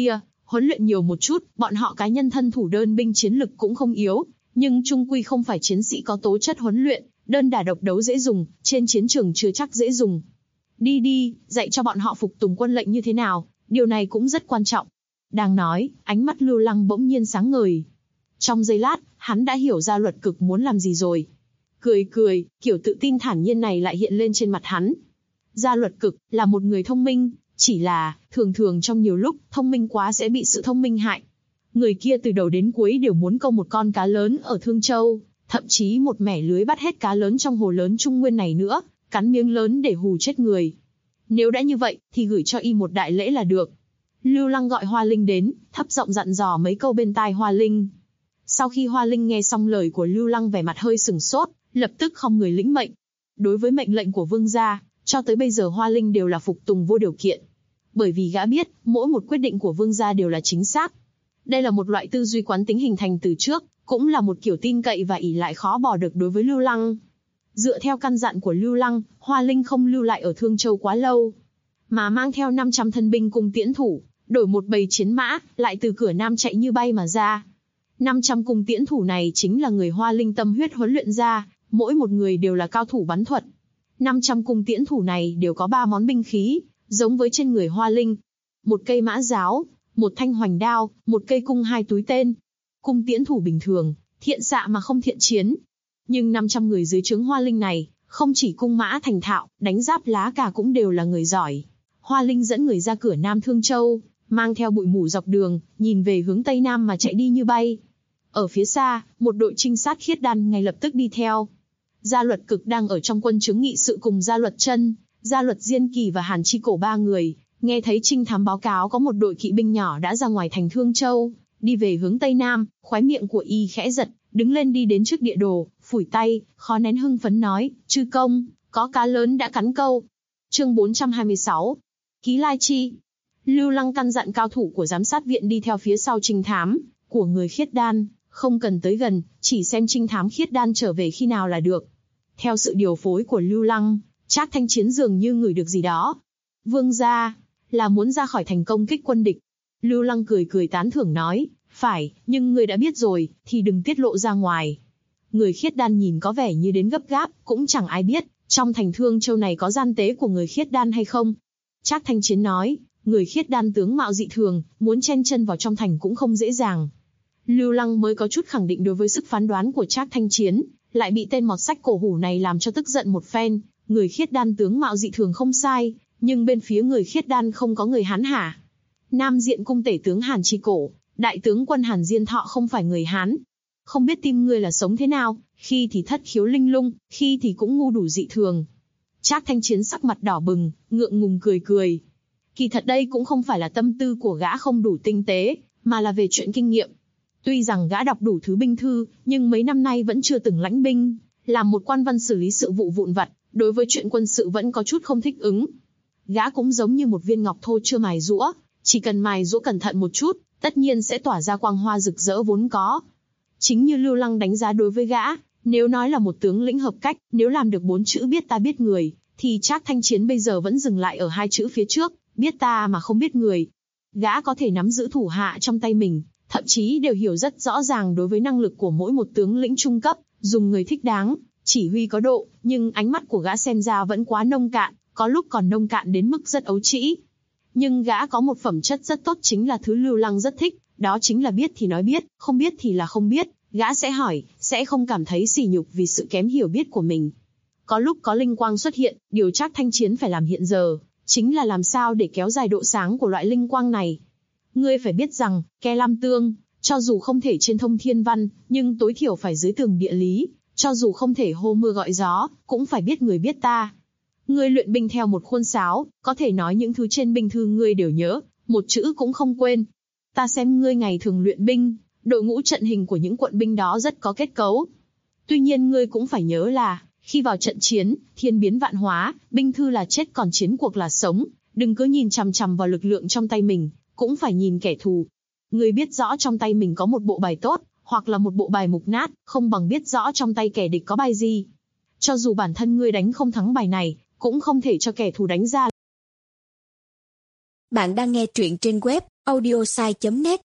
huấn luyện nhiều một chút, bọn họ cá nhân thân thủ đơn binh chiến lực cũng không yếu, nhưng chung quy không phải chiến sĩ có tố chất huấn luyện, đơn đả độc đấu dễ dùng, trên chiến trường chưa chắc dễ dùng. Đi đi, dạy cho bọn họ phục tùng quân lệnh như thế nào, điều này cũng rất quan trọng. Đang nói, ánh mắt Lưu Lăng bỗng nhiên sáng ngời. Trong giây lát, hắn đã hiểu ra Luật Cực muốn làm gì rồi. Cười cười, kiểu tự tin thản nhiên này lại hiện lên trên mặt hắn. Gia Luật Cực là một người thông minh, chỉ là, thường thường trong nhiều lúc, thông minh quá sẽ bị sự thông minh hại. Người kia từ đầu đến cuối đều muốn câu một con cá lớn ở Thương Châu, thậm chí một mẻ lưới bắt hết cá lớn trong hồ lớn Trung Nguyên này nữa, cắn miếng lớn để hù chết người. Nếu đã như vậy, thì gửi cho y một đại lễ là được. Lưu Lăng gọi Hoa Linh đến, thấp giọng dặn dò mấy câu bên tai Hoa Linh. Sau khi Hoa Linh nghe xong lời của Lưu Lăng vẻ mặt hơi sừng sốt, lập tức không người lĩnh mệnh. Đối với mệnh lệnh của vương gia, cho tới bây giờ Hoa Linh đều là phục tùng vô điều kiện. Bởi vì gã biết, mỗi một quyết định của vương gia đều là chính xác. Đây là một loại tư duy quán tính hình thành từ trước, cũng là một kiểu tin cậy và ỷ lại khó bỏ được đối với Lưu Lăng. Dựa theo căn dặn của Lưu Lăng, Hoa Linh không lưu lại ở Thương Châu quá lâu, mà mang theo 500 thân binh cùng tiễn thủ, đổi một bầy chiến mã, lại từ cửa Nam chạy như bay mà ra. 500 cung tiễn thủ này chính là người Hoa Linh tâm huyết huấn luyện ra, mỗi một người đều là cao thủ bắn thuật. 500 cung tiễn thủ này đều có 3 món binh khí, giống với trên người Hoa Linh. Một cây mã giáo, một thanh hoành đao, một cây cung 2 túi tên. Cung tiễn thủ bình thường, thiện xạ mà không thiện chiến. Nhưng 500 người dưới trướng Hoa Linh này, không chỉ cung mã thành thạo, đánh giáp lá cà cũng đều là người giỏi. Hoa Linh dẫn người ra cửa Nam Thương Châu, mang theo bụi mù dọc đường, nhìn về hướng Tây Nam mà chạy đi như bay. Ở phía xa, một đội trinh sát khiết đan ngay lập tức đi theo. Gia Luật Cực đang ở trong quân chứng nghị sự cùng Gia Luật Chân, Gia Luật Diên Kỳ và Hàn Chi Cổ 3 người, nghe thấy trinh thám báo cáo có một đội kỵ binh nhỏ đã ra ngoài thành Thương Châu, đi về hướng Tây Nam, khóe miệng của y khẽ giật, đứng lên đi đến trước địa đồ, phủi tay, khó nén hưng phấn nói, chư công, có cá lớn đã cắn câu. Chương 426, Ký Lai Chi. Lưu Lăng căn dặn cao thủ của giám sát viện đi theo phía sau trinh thám của người khiết đan, không cần tới gần, chỉ xem trinh thám khiết đan trở về khi nào là được. Theo sự điều phối của Lưu Lăng, Trác Thanh Chiến dường như ngửi được gì đó. Vương gia, là muốn ra khỏi thành công kích quân địch. Lưu Lăng cười cười tán thưởng nói, phải, nhưng người đã biết rồi, thì đừng tiết lộ ra ngoài. Người khiết đan nhìn có vẻ như đến gấp gáp, cũng chẳng ai biết, trong thành Thương Châu này có gian tế của người khiết đan hay không. Trác Thanh Chiến nói, người khiết đan tướng mạo dị thường, muốn chen chân vào trong thành cũng không dễ dàng. Lưu Lăng mới có chút khẳng định đối với sức phán đoán của Trác Thanh Chiến, lại bị tên mọt sách cổ hủ này làm cho tức giận một phen. Người khiết đan tướng mạo dị thường không sai, nhưng bên phía người khiết đan không có người Hán hả? Nam diện cung tể tướng Hàn Chi Cổ, đại tướng quân Hàn Diên Thọ không phải người Hán. Không biết tim ngươi là sống thế nào, khi thì thất khiếu linh lung, khi thì cũng ngu đủ dị thường. Trác Thanh Chiến sắc mặt đỏ bừng, ngượng ngùng cười cười. Kỳ thật đây cũng không phải là tâm tư của gã không đủ tinh tế, mà là về chuyện kinh nghiệm. Tuy rằng gã đọc đủ thứ binh thư, nhưng mấy năm nay vẫn chưa từng lãnh binh, làm một quan văn xử lý sự vụ vụn vặt, đối với chuyện quân sự vẫn có chút không thích ứng. Gã cũng giống như một viên ngọc thô chưa mài giũa, chỉ cần mài giũa cẩn thận một chút, tất nhiên sẽ tỏa ra quang hoa rực rỡ vốn có. Chính như Lưu Lăng đánh giá đối với gã, nếu nói là một tướng lĩnh hợp cách, nếu làm được 4 chữ biết ta biết người, thì Trác Thanh Chiến bây giờ vẫn dừng lại ở 2 chữ phía trước, biết ta mà không biết người. Gã có thể nắm giữ thủ hạ trong tay mình, thậm chí đều hiểu rất rõ ràng đối với năng lực của mỗi một tướng lĩnh trung cấp, dùng người thích đáng, chỉ huy có độ, nhưng ánh mắt của gã xem ra vẫn quá nông cạn, có lúc còn nông cạn đến mức rất ấu trĩ. Nhưng gã có một phẩm chất rất tốt chính là thứ Lưu Lăng rất thích, đó chính là biết thì nói biết, không biết thì là không biết, gã sẽ hỏi, sẽ không cảm thấy sỉ nhục vì sự kém hiểu biết của mình. Có lúc có linh quang xuất hiện, điều Trác Thanh Chiến phải làm hiện giờ, chính là làm sao để kéo dài độ sáng của loại linh quang này. Ngươi phải biết rằng, Ke Lam Tương, cho dù không thể trên thông thiên văn, nhưng tối thiểu phải dưới tường địa lý, cho dù không thể hô mưa gọi gió, cũng phải biết người biết ta. Ngươi luyện binh theo một khuôn sáo, có thể nói những thứ trên binh thư ngươi đều nhớ, một chữ cũng không quên. Ta xem ngươi ngày thường luyện binh, đội ngũ trận hình của những quận binh đó rất có kết cấu. Tuy nhiên ngươi cũng phải nhớ là, khi vào trận chiến, thiên biến vạn hóa, binh thư là chết còn chiến cuộc là sống, đừng cứ nhìn chằm chằm vào lực lượng trong tay mình, cũng phải nhìn kẻ thù. Ngươi biết rõ trong tay mình có một bộ bài tốt, hoặc là một bộ bài mục nát, không bằng biết rõ trong tay kẻ địch có bài gì. Cho dù bản thân ngươi đánh không thắng bài này, cũng không thể cho kẻ thù đánh ra. Bạn đang nghe truyện trên web audiosai.net.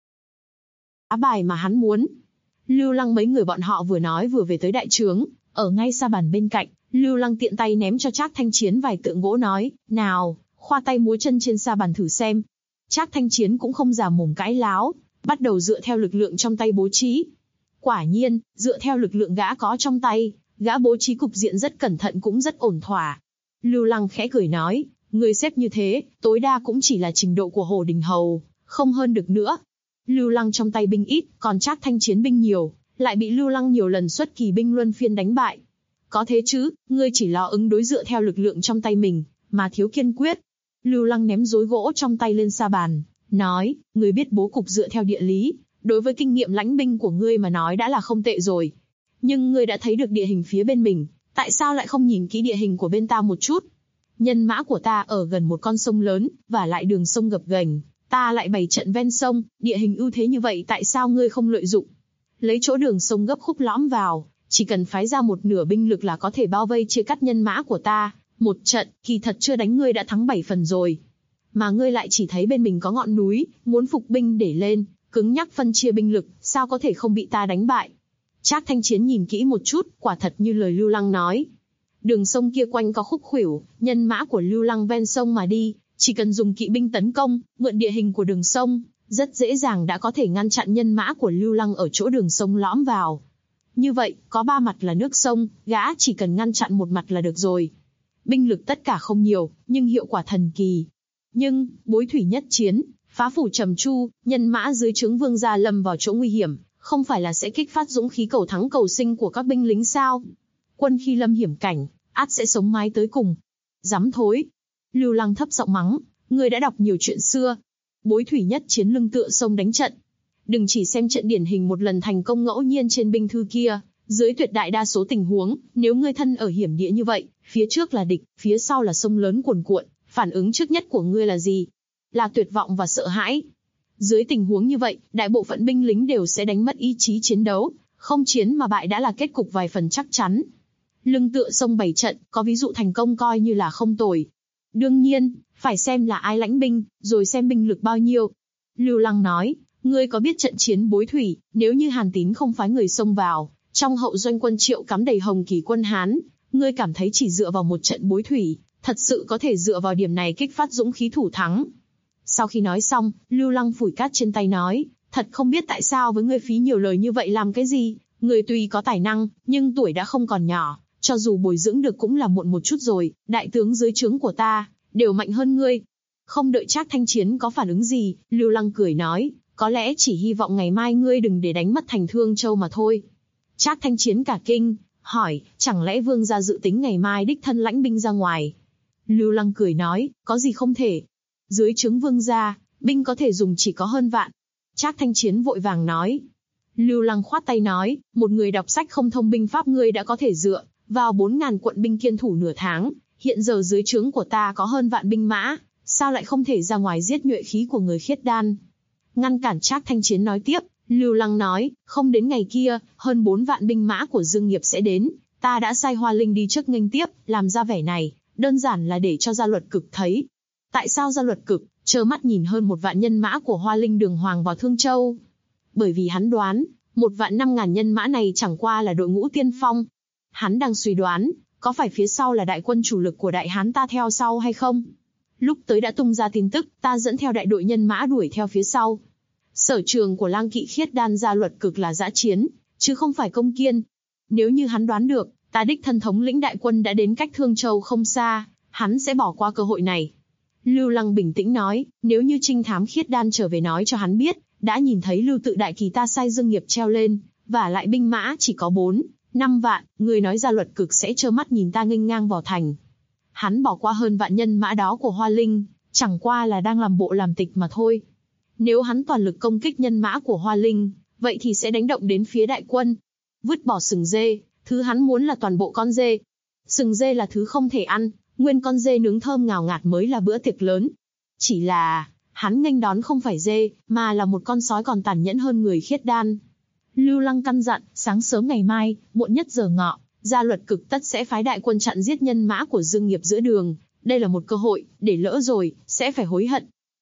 Bài mà hắn muốn. Lưu Lăng mấy người bọn họ vừa nói vừa về tới đại trướng, ở ngay sa bàn bên cạnh, Lưu Lăng tiện tay ném cho Trác Thanh Chiến vài tượng gỗ nói, nào, khoa tay múa chân trên sa bàn thử xem. Trác Thanh Chiến cũng không già mồm cãi láo, bắt đầu dựa theo lực lượng trong tay bố trí. Quả nhiên, dựa theo lực lượng gã có trong tay, gã bố trí cục diện rất cẩn thận cũng rất ổn thỏa. Lưu Lăng khẽ cười nói, người xếp như thế, tối đa cũng chỉ là trình độ của Hồ Đình Hầu, không hơn được nữa. Lưu Lăng trong tay binh ít, còn Trác Thanh Chiến binh nhiều, lại bị Lưu Lăng nhiều lần xuất kỳ binh luân phiên đánh bại. Có thế chứ, ngươi chỉ lo ứng đối dựa theo lực lượng trong tay mình, mà thiếu kiên quyết. Lưu Lăng ném rối gỗ trong tay lên sa bàn, nói, ngươi biết bố cục dựa theo địa lý, đối với kinh nghiệm lãnh binh của ngươi mà nói đã là không tệ rồi. Nhưng ngươi đã thấy được địa hình phía bên mình, tại sao lại không nhìn kỹ địa hình của bên ta một chút? Nhân mã của ta ở gần một con sông lớn, và lại đường sông gập ghềnh, ta lại bày trận ven sông, địa hình ưu thế như vậy tại sao ngươi không lợi dụng? Lấy chỗ đường sông gấp khúc lõm vào, chỉ cần phái ra một nửa binh lực là có thể bao vây chia cắt nhân mã của ta, một trận, kỳ thật chưa đánh ngươi đã thắng 7 phần rồi. Mà ngươi lại chỉ thấy bên mình có ngọn núi, muốn phục binh để lên, cứng nhắc phân chia binh lực, sao có thể không bị ta đánh bại? Trác Thanh Chiến nhìn kỹ một chút, quả thật như lời Lưu Lăng nói. Đường sông kia quanh có khúc khuỷu, nhân mã của Lưu Lăng ven sông mà đi, chỉ cần dùng kỵ binh tấn công, mượn địa hình của đường sông, rất dễ dàng đã có thể ngăn chặn nhân mã của Lưu Lăng ở chỗ đường sông lõm vào. Như vậy, có 3 mặt là nước sông, gã chỉ cần ngăn chặn một mặt là được rồi. Binh lực tất cả không nhiều, nhưng hiệu quả thần kỳ. Nhưng, bối thủy nhất chiến, phá phủ trầm chu, nhân mã dưới trướng vương gia lâm vào chỗ nguy hiểm, không phải là sẽ kích phát dũng khí cầu thắng cầu sinh của các binh lính sao? Quân khi lâm hiểm cảnh, ắt sẽ sống mái tới cùng. Dám thối. Lưu Lăng thấp giọng mắng, người đã đọc nhiều chuyện xưa. Bối thủy nhất chiến lưng tựa sông đánh trận. Đừng chỉ xem trận điển hình một lần thành công ngẫu nhiên trên binh thư kia, dưới tuyệt đại đa số tình huống, nếu ngươi thân ở hiểm địa như vậy, phía trước là địch, phía sau là sông lớn cuồn cuộn, phản ứng trước nhất của ngươi là gì? Là tuyệt vọng và sợ hãi. Dưới tình huống như vậy, đại bộ phận binh lính đều sẽ đánh mất ý chí chiến đấu, không chiến mà bại đã là kết cục vài phần chắc chắn. Lưng tựa sông bày trận, có ví dụ thành công coi như là không tồi. Đương nhiên, phải xem là ai lãnh binh, rồi xem binh lực bao nhiêu. Lưu Lăng nói, ngươi có biết trận chiến Bối Thủy, nếu như Hàn Tín không phái người xông vào, trong hậu doanh quân Triệu cắm đầy Hồng Kỳ quân Hán, ngươi cảm thấy chỉ dựa vào một trận Bối Thủy, thật sự có thể dựa vào điểm này kích phát dũng khí thủ thắng? Sau khi nói xong, Lưu Lăng phủi cát trên tay nói, thật không biết tại sao với ngươi phí nhiều lời như vậy làm cái gì, ngươi tuy có tài năng, nhưng tuổi đã không còn nhỏ, cho dù bồi dưỡng được cũng là muộn một chút rồi, đại tướng dưới trướng của ta, đều mạnh hơn ngươi. Không đợi Trác Thanh Chiến có phản ứng gì, Lưu Lăng cười nói, có lẽ chỉ hy vọng ngày mai ngươi đừng để đánh mất thành Thương Châu mà thôi. Trác Thanh Chiến cả kinh, hỏi, chẳng lẽ vương gia dự tính ngày mai đích thân lãnh binh ra ngoài? Lưu Lăng cười nói, có gì không thể. Dưới trướng vương gia, binh có thể dùng chỉ có hơn vạn. Trác Thanh Chiến vội vàng nói. Lưu Lăng khoát tay nói, một người đọc sách không thông binh pháp ngươi đã có thể dựa vào 4.000 quận binh kiên thủ nửa tháng, hiện giờ dưới trướng của ta có hơn vạn binh mã, sao lại không thể ra ngoài giết nhuệ khí của người khiết đan? Ngăn cản Trác Thanh Chiến nói tiếp, Lưu Lăng nói, không đến ngày kia, hơn 4 vạn binh mã của Dương Nghiệp sẽ đến, ta đã sai Hoa Linh đi trước nghênh tiếp, làm ra vẻ này, đơn giản là để cho Gia Luật Cực thấy. Tại sao Gia Luật Cực trơ mắt nhìn hơn 1 vạn nhân mã của Hoa Linh Đường Hoàng vào Thương Châu? Bởi vì hắn đoán, 1.500.000 nhân mã này chẳng qua là đội ngũ tiên phong. Hắn đang suy đoán, có phải phía sau là đại quân chủ lực của Đại Hán ta theo sau hay không? Lúc tới đã tung ra tin tức, ta dẫn theo đại đội nhân mã đuổi theo phía sau. Sở trường của lang kỵ khiết đan Gia Luật Cực là dã chiến, chứ không phải công kiên. Nếu như hắn đoán được, ta đích thân thống lĩnh đại quân đã đến cách Thương Châu không xa, hắn sẽ bỏ qua cơ hội này. Lưu Lăng bình tĩnh nói, nếu như trinh thám khiết đan trở về nói cho hắn biết, đã nhìn thấy Lưu Tự đại kỳ ta sai Dương Nghiệp treo lên, và lại binh mã chỉ có 4-5 vạn, người nói Gia Luật Cực sẽ trơ mắt nhìn ta nghênh ngang vào thành. Hắn bỏ qua hơn vạn nhân mã đó của Hoa Linh, chẳng qua là đang làm bộ làm tịch mà thôi. Nếu hắn toàn lực công kích nhân mã của Hoa Linh, vậy thì sẽ đánh động đến phía đại quân. Vứt bỏ sừng dê, thứ hắn muốn là toàn bộ con dê. Sừng dê là thứ không thể ăn, nguyên con dê nướng thơm ngào ngạt mới là bữa tiệc lớn. Chỉ là, hắn nghênh đón không phải dê, mà là một con sói còn tàn nhẫn hơn người khiết đan. Lưu Lăng căn dặn, sáng sớm ngày mai, muộn nhất giờ ngọ, Gia Luật Cực tất sẽ phái đại quân chặn giết nhân mã của Dương Nghiệp giữa đường. Đây là một cơ hội, để lỡ rồi, sẽ phải hối hận.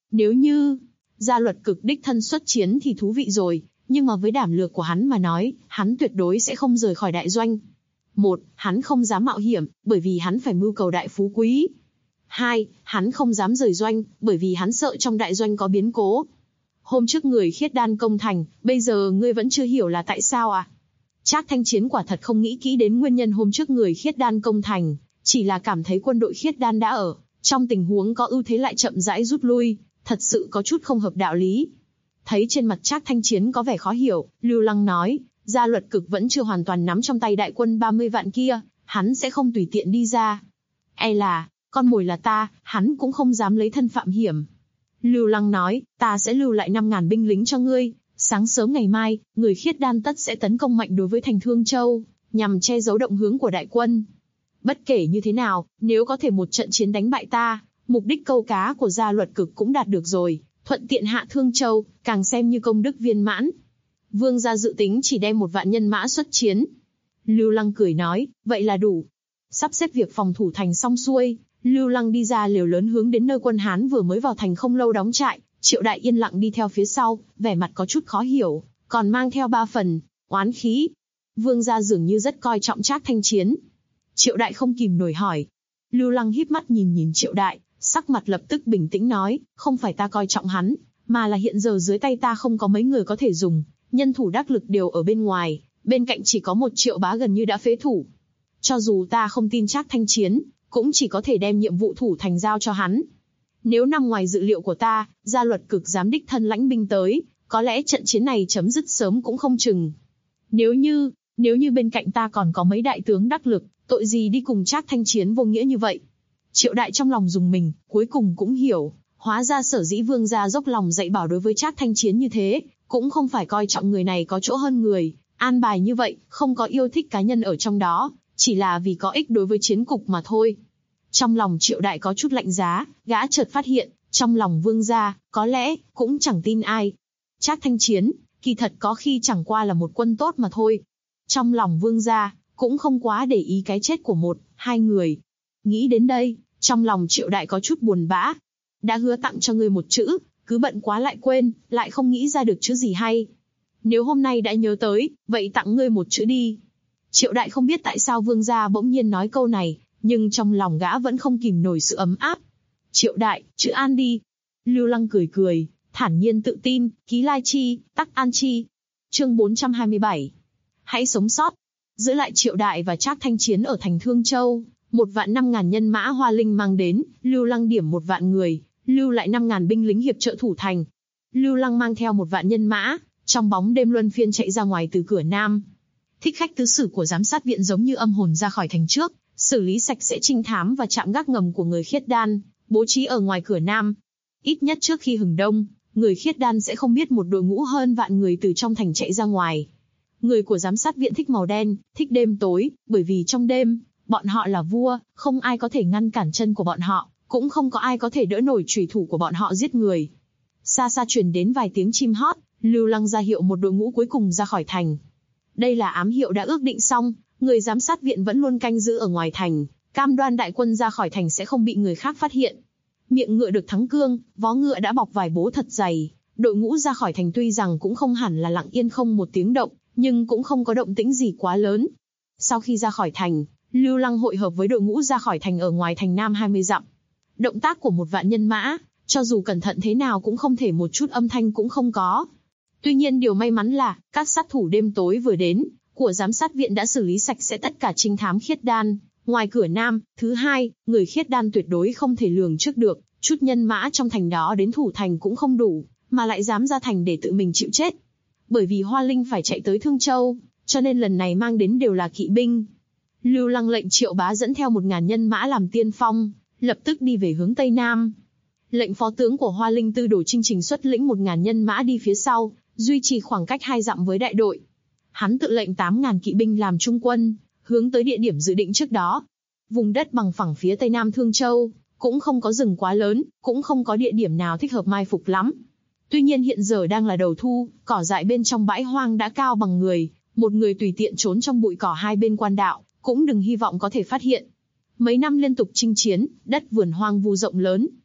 Nếu như Gia Luật Cực đích thân xuất chiến thì thú vị rồi, nhưng mà với đảm lược của hắn mà nói, hắn tuyệt đối sẽ không rời khỏi đại doanh. Một, hắn không dám mạo hiểm, bởi vì hắn phải mưu cầu đại phú quý. Hai, hắn không dám rời doanh, bởi vì hắn sợ trong đại doanh có biến cố. Hôm trước người khiết đan công thành, bây giờ ngươi vẫn chưa hiểu là tại sao à? Trác Thanh Chiến quả thật không nghĩ kỹ đến nguyên nhân hôm trước người khiết đan công thành, chỉ là cảm thấy quân đội khiết đan đã ở trong tình huống có ưu thế lại chậm rãi rút lui, thật sự có chút không hợp đạo lý. Thấy trên mặt Trác Thanh Chiến có vẻ khó hiểu, Lưu Lăng nói, Gia Luật Cực vẫn chưa hoàn toàn nắm trong tay đại quân 30 vạn kia, hắn sẽ không tùy tiện đi ra. E là, con mồi là ta, hắn cũng không dám lấy thân phạm hiểm. Lưu Lăng nói, ta sẽ lưu lại 5.000 binh lính cho ngươi, sáng sớm ngày mai, người khiết đan tất sẽ tấn công mạnh đối với thành Thương Châu, nhằm che giấu động hướng của đại quân. Bất kể như thế nào, nếu có thể một trận chiến đánh bại ta, mục đích câu cá của Gia Luật Cực cũng đạt được rồi, thuận tiện hạ Thương Châu, càng xem như công đức viên mãn. Vương gia dự tính chỉ đem 1 vạn nhân mã xuất chiến. Lưu Lăng cười nói, vậy là đủ. Sắp xếp việc phòng thủ thành xong xuôi, Lưu Lăng đi ra lều lớn hướng đến nơi quân Hán vừa mới vào thành không lâu đóng trại. Triệu Đại yên lặng đi theo phía sau, vẻ mặt có chút khó hiểu, còn mang theo 3 phần oán khí. Vương gia dường như rất coi trọng Trác Thanh Chiến. Triệu Đại không kìm nổi hỏi. Lưu Lăng híp mắt nhìn Triệu Đại, sắc mặt lập tức bình tĩnh nói, không phải ta coi trọng hắn, mà là hiện giờ dưới tay ta không có mấy người có thể dùng, nhân thủ đắc lực đều ở bên ngoài, bên cạnh chỉ có một Triệu bá gần như đã phế thủ. Cho dù ta không tin Trác Thanh Chiến, cũng chỉ có thể đem nhiệm vụ thủ thành giao cho hắn. Nếu nằm ngoài dự liệu của ta, Gia Luật Cực dám đích thân lãnh binh tới, có lẽ trận chiến này chấm dứt sớm cũng không chừng. Nếu như bên cạnh ta còn có mấy đại tướng đắc lực, tội gì đi cùng Trác Thanh Chiến vô nghĩa như vậy? Triệu Đại trong lòng rùng mình, cuối cùng cũng hiểu, hóa ra sở dĩ Vương gia dốc lòng dạy bảo đối với Trác Thanh Chiến như thế, cũng không phải coi trọng người này có chỗ hơn người, an bài như vậy, không có yêu thích cá nhân ở trong đó, chỉ là vì có ích đối với chiến cục mà thôi. Trong lòng Triệu Đại có chút lạnh giá, gã chợt phát hiện, trong lòng Vương gia, có lẽ, cũng chẳng tin ai. Trác Thanh Chiến, kỳ thật có khi chẳng qua là một quân tốt mà thôi. Trong lòng Vương gia, cũng không quá để ý cái chết của 1-2 người. Nghĩ đến đây, trong lòng Triệu Đại có chút buồn bã. Đã hứa tặng cho ngươi một chữ, cứ bận quá lại quên, lại không nghĩ ra được chữ gì hay. Nếu hôm nay đã nhớ tới, vậy tặng ngươi một chữ đi. Triệu Đại không biết tại sao Vương gia bỗng nhiên nói câu này, nhưng trong lòng gã vẫn không kìm nổi sự ấm áp. Triệu Đại, chữ an đi. Lưu Lăng cười, thản nhiên tự tin, ký lai chi, tắc an chi. Chương 427. Hãy sống sót. Giữ lại Triệu Đại và Trác Thanh Chiến ở thành Thương Châu, 1.500.000 nhân mã Hoa Linh mang đến, Lưu Lăng điểm 1 vạn người, lưu lại 5.000 binh lính hiệp trợ thủ thành. Lưu Lăng mang theo 1 vạn nhân mã, trong bóng đêm luân phiên chạy ra ngoài từ cửa Nam. Thích khách tứ sử của giám sát viện giống như âm hồn ra khỏi thành trước, xử lý sạch sẽ trinh thám và trạm gác ngầm của người khiết đan, bố trí ở ngoài cửa Nam. Ít nhất trước khi hừng đông, người khiết đan sẽ không biết một đội ngũ hơn vạn người từ trong thành chạy ra ngoài. Người của giám sát viện thích màu đen, thích đêm tối, bởi vì trong đêm, bọn họ là vua, không ai có thể ngăn cản chân của bọn họ, cũng không có ai có thể đỡ nổi chủy thủ của bọn họ giết người. Xa xa truyền đến vài tiếng chim hót, Lưu Lăng ra hiệu một đội ngũ cuối cùng ra khỏi thành. Đây là ám hiệu đã ước định xong, người giám sát viện vẫn luôn canh giữ ở ngoài thành, cam đoan đại quân ra khỏi thành sẽ không bị người khác phát hiện. Miệng ngựa được thắng cương, vó ngựa đã bọc vải bố thật dày, đội ngũ ra khỏi thành tuy rằng cũng không hẳn là lặng yên không một tiếng động, nhưng cũng không có động tĩnh gì quá lớn. Sau khi ra khỏi thành, Lưu Lăng hội hợp với đội ngũ ra khỏi thành ở ngoài thành Nam 20 dặm. Động tác của 1 vạn nhân mã, cho dù cẩn thận thế nào cũng không thể một chút âm thanh cũng không có. Tuy nhiên điều may mắn là, các sát thủ đêm tối vừa đến, của giám sát viện đã xử lý sạch sẽ tất cả trinh thám khiết đan, ngoài cửa Nam. Thứ hai, người khiết đan tuyệt đối không thể lường trước được, chút nhân mã trong thành đó đến thủ thành cũng không đủ, mà lại dám ra thành để tự mình chịu chết. Bởi vì Hoa Linh phải chạy tới Thương Châu, cho nên lần này mang đến đều là kỵ binh. Lưu Lăng lệnh Triệu Bá dẫn theo 1.000 nhân mã làm tiên phong, lập tức đi về hướng Tây Nam. Lệnh phó tướng của Hoa Linh Tư Đồ Trinh Trình xuất lĩnh 1.000 nhân mã đi phía sau, duy trì khoảng cách 2 dặm với đại đội. Hắn tự lệnh 8.000 kỵ binh làm trung quân, hướng tới địa điểm dự định trước đó. Vùng đất bằng phẳng phía Tây Nam Thương Châu, cũng không có rừng quá lớn, cũng không có địa điểm nào thích hợp mai phục lắm. Tuy nhiên hiện giờ đang là đầu thu, cỏ dại bên trong bãi hoang đã cao bằng người, một người tùy tiện trốn trong bụi cỏ hai bên quan đạo, cũng đừng hy vọng có thể phát hiện. Mấy năm liên tục chinh chiến, đất vườn hoang vu rộng lớn.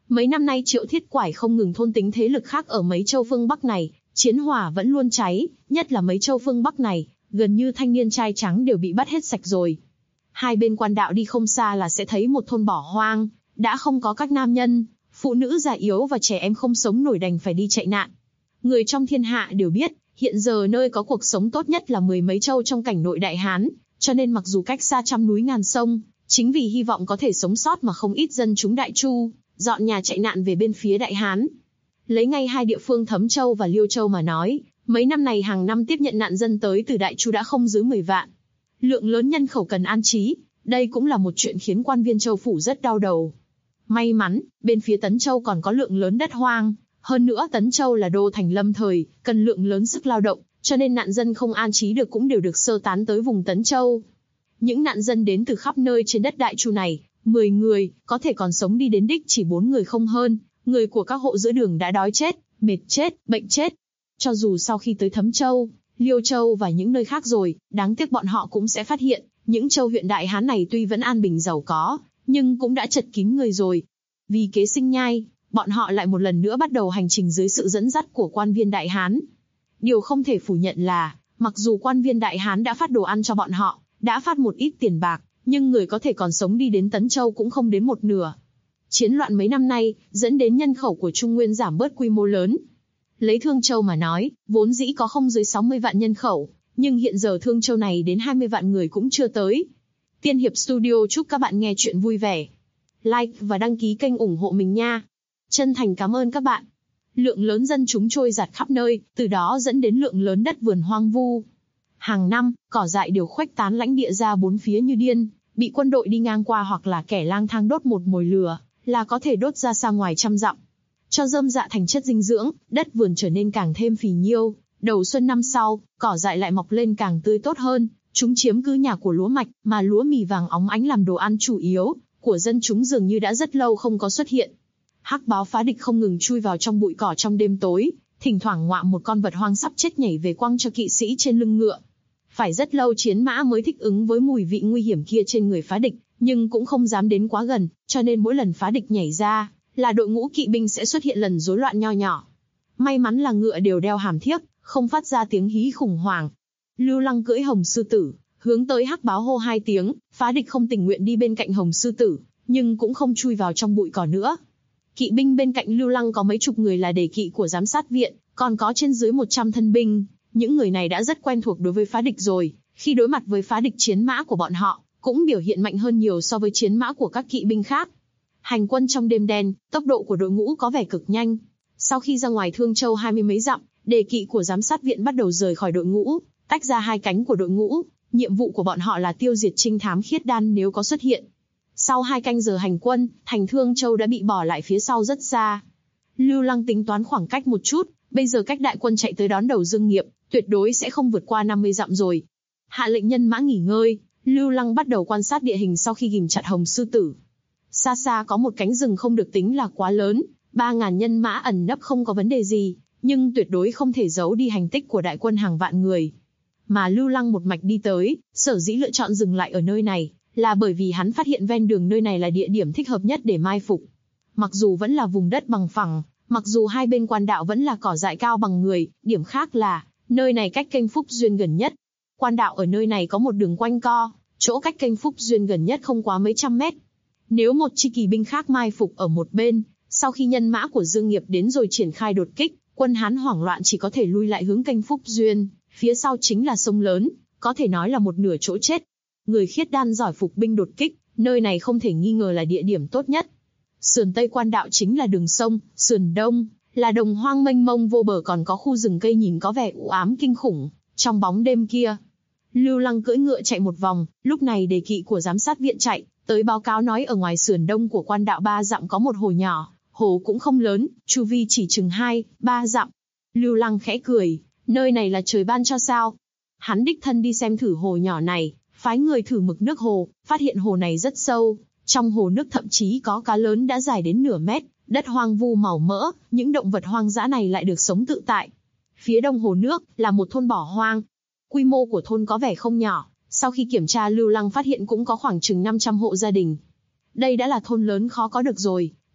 Mấy năm nay Triệu Thiết Quải không ngừng thôn tính thế lực khác ở mấy châu phương Bắc này, chiến hỏa vẫn luôn cháy, nhất là mấy châu phương Bắc này, gần như thanh niên trai trắng đều bị bắt hết sạch rồi. Hai bên quan đạo đi không xa là sẽ thấy một thôn bỏ hoang, đã không có các nam nhân, phụ nữ già yếu và trẻ em không sống nổi đành phải đi chạy nạn. Người trong thiên hạ đều biết, hiện giờ nơi có cuộc sống tốt nhất là mười mấy châu trong cảnh nội Đại Hán, cho nên mặc dù cách xa trăm núi ngàn sông, chính vì hy vọng có thể sống sót mà không ít dân chúng Đại Chu dọn nhà chạy nạn về bên phía Đại Hán. Lấy ngay hai địa phương Thấm Châu và Liêu Châu mà nói, mấy năm này hàng năm tiếp nhận nạn dân tới từ Đại Chu đã không dưới 10 vạn. Lượng lớn nhân khẩu cần an trí, đây cũng là một chuyện khiến quan viên châu phủ rất đau đầu. May mắn, bên phía Tấn Châu còn có lượng lớn đất hoang, hơn nữa Tấn Châu là đô thành lâm thời, cần lượng lớn sức lao động, cho nên nạn dân không an trí được cũng đều được sơ tán tới vùng Tấn Châu. Những nạn dân đến từ khắp nơi trên đất Đại Chu này, 10 người, có thể còn sống đi đến đích chỉ 4 người không hơn, người của các hộ giữa đường đã đói chết, mệt chết, bệnh chết. Cho dù sau khi tới Thấm Châu, Liêu Châu và những nơi khác rồi, đáng tiếc bọn họ cũng sẽ phát hiện, những châu huyện Đại Hán này tuy vẫn an bình giàu có, nhưng cũng đã chật kín người rồi. Vì kế sinh nhai, bọn họ lại một lần nữa bắt đầu hành trình dưới sự dẫn dắt của quan viên Đại Hán. Điều không thể phủ nhận là, mặc dù quan viên Đại Hán đã phát đồ ăn cho bọn họ, đã phát một ít tiền bạc, nhưng người có thể còn sống đi đến Tấn Châu cũng không đến một nửa. Chiến loạn mấy năm nay, dẫn đến nhân khẩu của Trung Nguyên giảm bớt quy mô lớn. Lấy Thương Châu mà nói, vốn dĩ có không dưới 60 vạn nhân khẩu, nhưng hiện giờ Thương Châu này đến 20 vạn người cũng chưa tới. Tiên Hiệp Studio chúc các bạn nghe chuyện vui vẻ. Like và đăng ký kênh ủng hộ mình nha. Chân thành cảm ơn các bạn. Lượng lớn dân chúng trôi dạt khắp nơi, từ đó dẫn đến lượng lớn đất vườn hoang vu. Hàng năm, cỏ dại đều khuếch tán lãnh địa ra bốn phía như điên, bị quân đội đi ngang qua hoặc là kẻ lang thang đốt một mồi lửa, là có thể đốt ra xa ngoài trăm dặm. Cho rơm rạ thành chất dinh dưỡng, đất vườn trở nên càng thêm phì nhiêu. Đầu xuân năm sau, cỏ dại lại mọc lên càng tươi tốt hơn, chúng chiếm cứ nhà của lúa mạch, mà lúa mì vàng óng ánh làm đồ ăn chủ yếu của dân chúng dường như đã rất lâu không có xuất hiện. Hắc báo phá địch không ngừng chui vào trong bụi cỏ trong đêm tối, thỉnh thoảng ngoạm một con vật hoang sắp chết nhảy về quăng cho kỵ sĩ trên lưng ngựa. Phải rất lâu chiến mã mới thích ứng với mùi vị nguy hiểm kia trên người phá địch, nhưng cũng không dám đến quá gần, cho nên mỗi lần phá địch nhảy ra, là đội ngũ kỵ binh sẽ xuất hiện lần rối loạn nho nhỏ. May mắn là ngựa đều đeo hàm thiếc, không phát ra tiếng hí khủng hoảng. Lưu Lăng cưỡi hồng sư tử, hướng tới hắc báo hô 2 tiếng, phá địch không tình nguyện đi bên cạnh hồng sư tử, nhưng cũng không chui vào trong bụi cỏ nữa. Kỵ binh bên cạnh Lưu Lăng có mấy chục người là đề kỵ của giám sát viện, còn có trên dưới 100 thân binh. Những người này đã rất quen thuộc đối với phá địch rồi, khi đối mặt với phá địch chiến mã của bọn họ, cũng biểu hiện mạnh hơn nhiều so với chiến mã của các kỵ binh khác. Hành quân trong đêm đen, tốc độ của đội ngũ có vẻ cực nhanh. Sau khi ra ngoài Thương Châu 20 mấy dặm, đề kỵ của giám sát viện bắt đầu rời khỏi đội ngũ, tách ra hai cánh của đội ngũ. Nhiệm vụ của bọn họ là tiêu diệt trinh thám khiết đan nếu có xuất hiện. Sau 2 canh giờ hành quân, thành Thương Châu đã bị bỏ lại phía sau rất xa. Lưu Lăng tính toán khoảng cách một chút, bây giờ cách đại quân chạy tới đón đầu Dương Nghiệp, tuyệt đối sẽ không vượt qua 50 dặm rồi. Hạ lệnh nhân mã nghỉ ngơi, Lưu Lăng bắt đầu quan sát địa hình sau khi ghim chặt hồng sư tử. Xa xa có một cánh rừng không được tính là quá lớn, 3.000 nhân mã ẩn nấp không có vấn đề gì, nhưng tuyệt đối không thể giấu đi hành tích của đại quân hàng vạn người. Mà Lưu Lăng một mạch đi tới, sở dĩ lựa chọn dừng lại ở nơi này, là bởi vì hắn phát hiện ven đường nơi này là địa điểm thích hợp nhất để mai phục. Mặc dù vẫn là vùng đất bằng phẳng, mặc dù hai bên quan đạo vẫn là cỏ dại cao bằng người, điểm khác là, nơi này cách kênh Phúc Duyên gần nhất. Quan đạo ở nơi này có một đường quanh co, chỗ cách kênh Phúc Duyên gần nhất không quá mấy trăm mét. Nếu một chi kỳ binh khác mai phục ở một bên, sau khi nhân mã của Dương Nghiệp đến rồi triển khai đột kích, quân Hán hoảng loạn chỉ có thể lui lại hướng kênh Phúc Duyên, phía sau chính là sông lớn, có thể nói là một nửa chỗ chết. Người khiết đan giỏi phục binh đột kích, nơi này không thể nghi ngờ là địa điểm tốt nhất. Sườn Tây quan đạo chính là đường sông, sườn Đông là đồng hoang mênh mông vô bờ, còn có khu rừng cây nhìn có vẻ u ám kinh khủng. Trong bóng đêm kia, Lưu Lăng cưỡi ngựa chạy một vòng, lúc này đề kỵ của giám sát viện chạy tới báo cáo nói ở ngoài sườn đông của quan đạo 3 dặm có một hồ nhỏ, hồ cũng không lớn, chu vi chỉ chừng 2-3 dặm. Lưu Lăng khẽ cười, nơi này là trời ban cho sao? Hắn đích thân đi xem thử hồ nhỏ này, phái người thử mực nước hồ, phát hiện hồ này rất sâu, trong hồ nước thậm chí có cá lớn đã dài đến nửa mét, đất hoang vu màu mỡ, những động vật hoang dã này lại được sống tự tại. Phía đông hồ nước là một thôn bỏ hoang. Quy mô của thôn có vẻ không nhỏ, sau khi kiểm tra Lưu Lăng phát hiện cũng có khoảng chừng 500 hộ gia đình. Đây đã là thôn lớn khó có được rồi,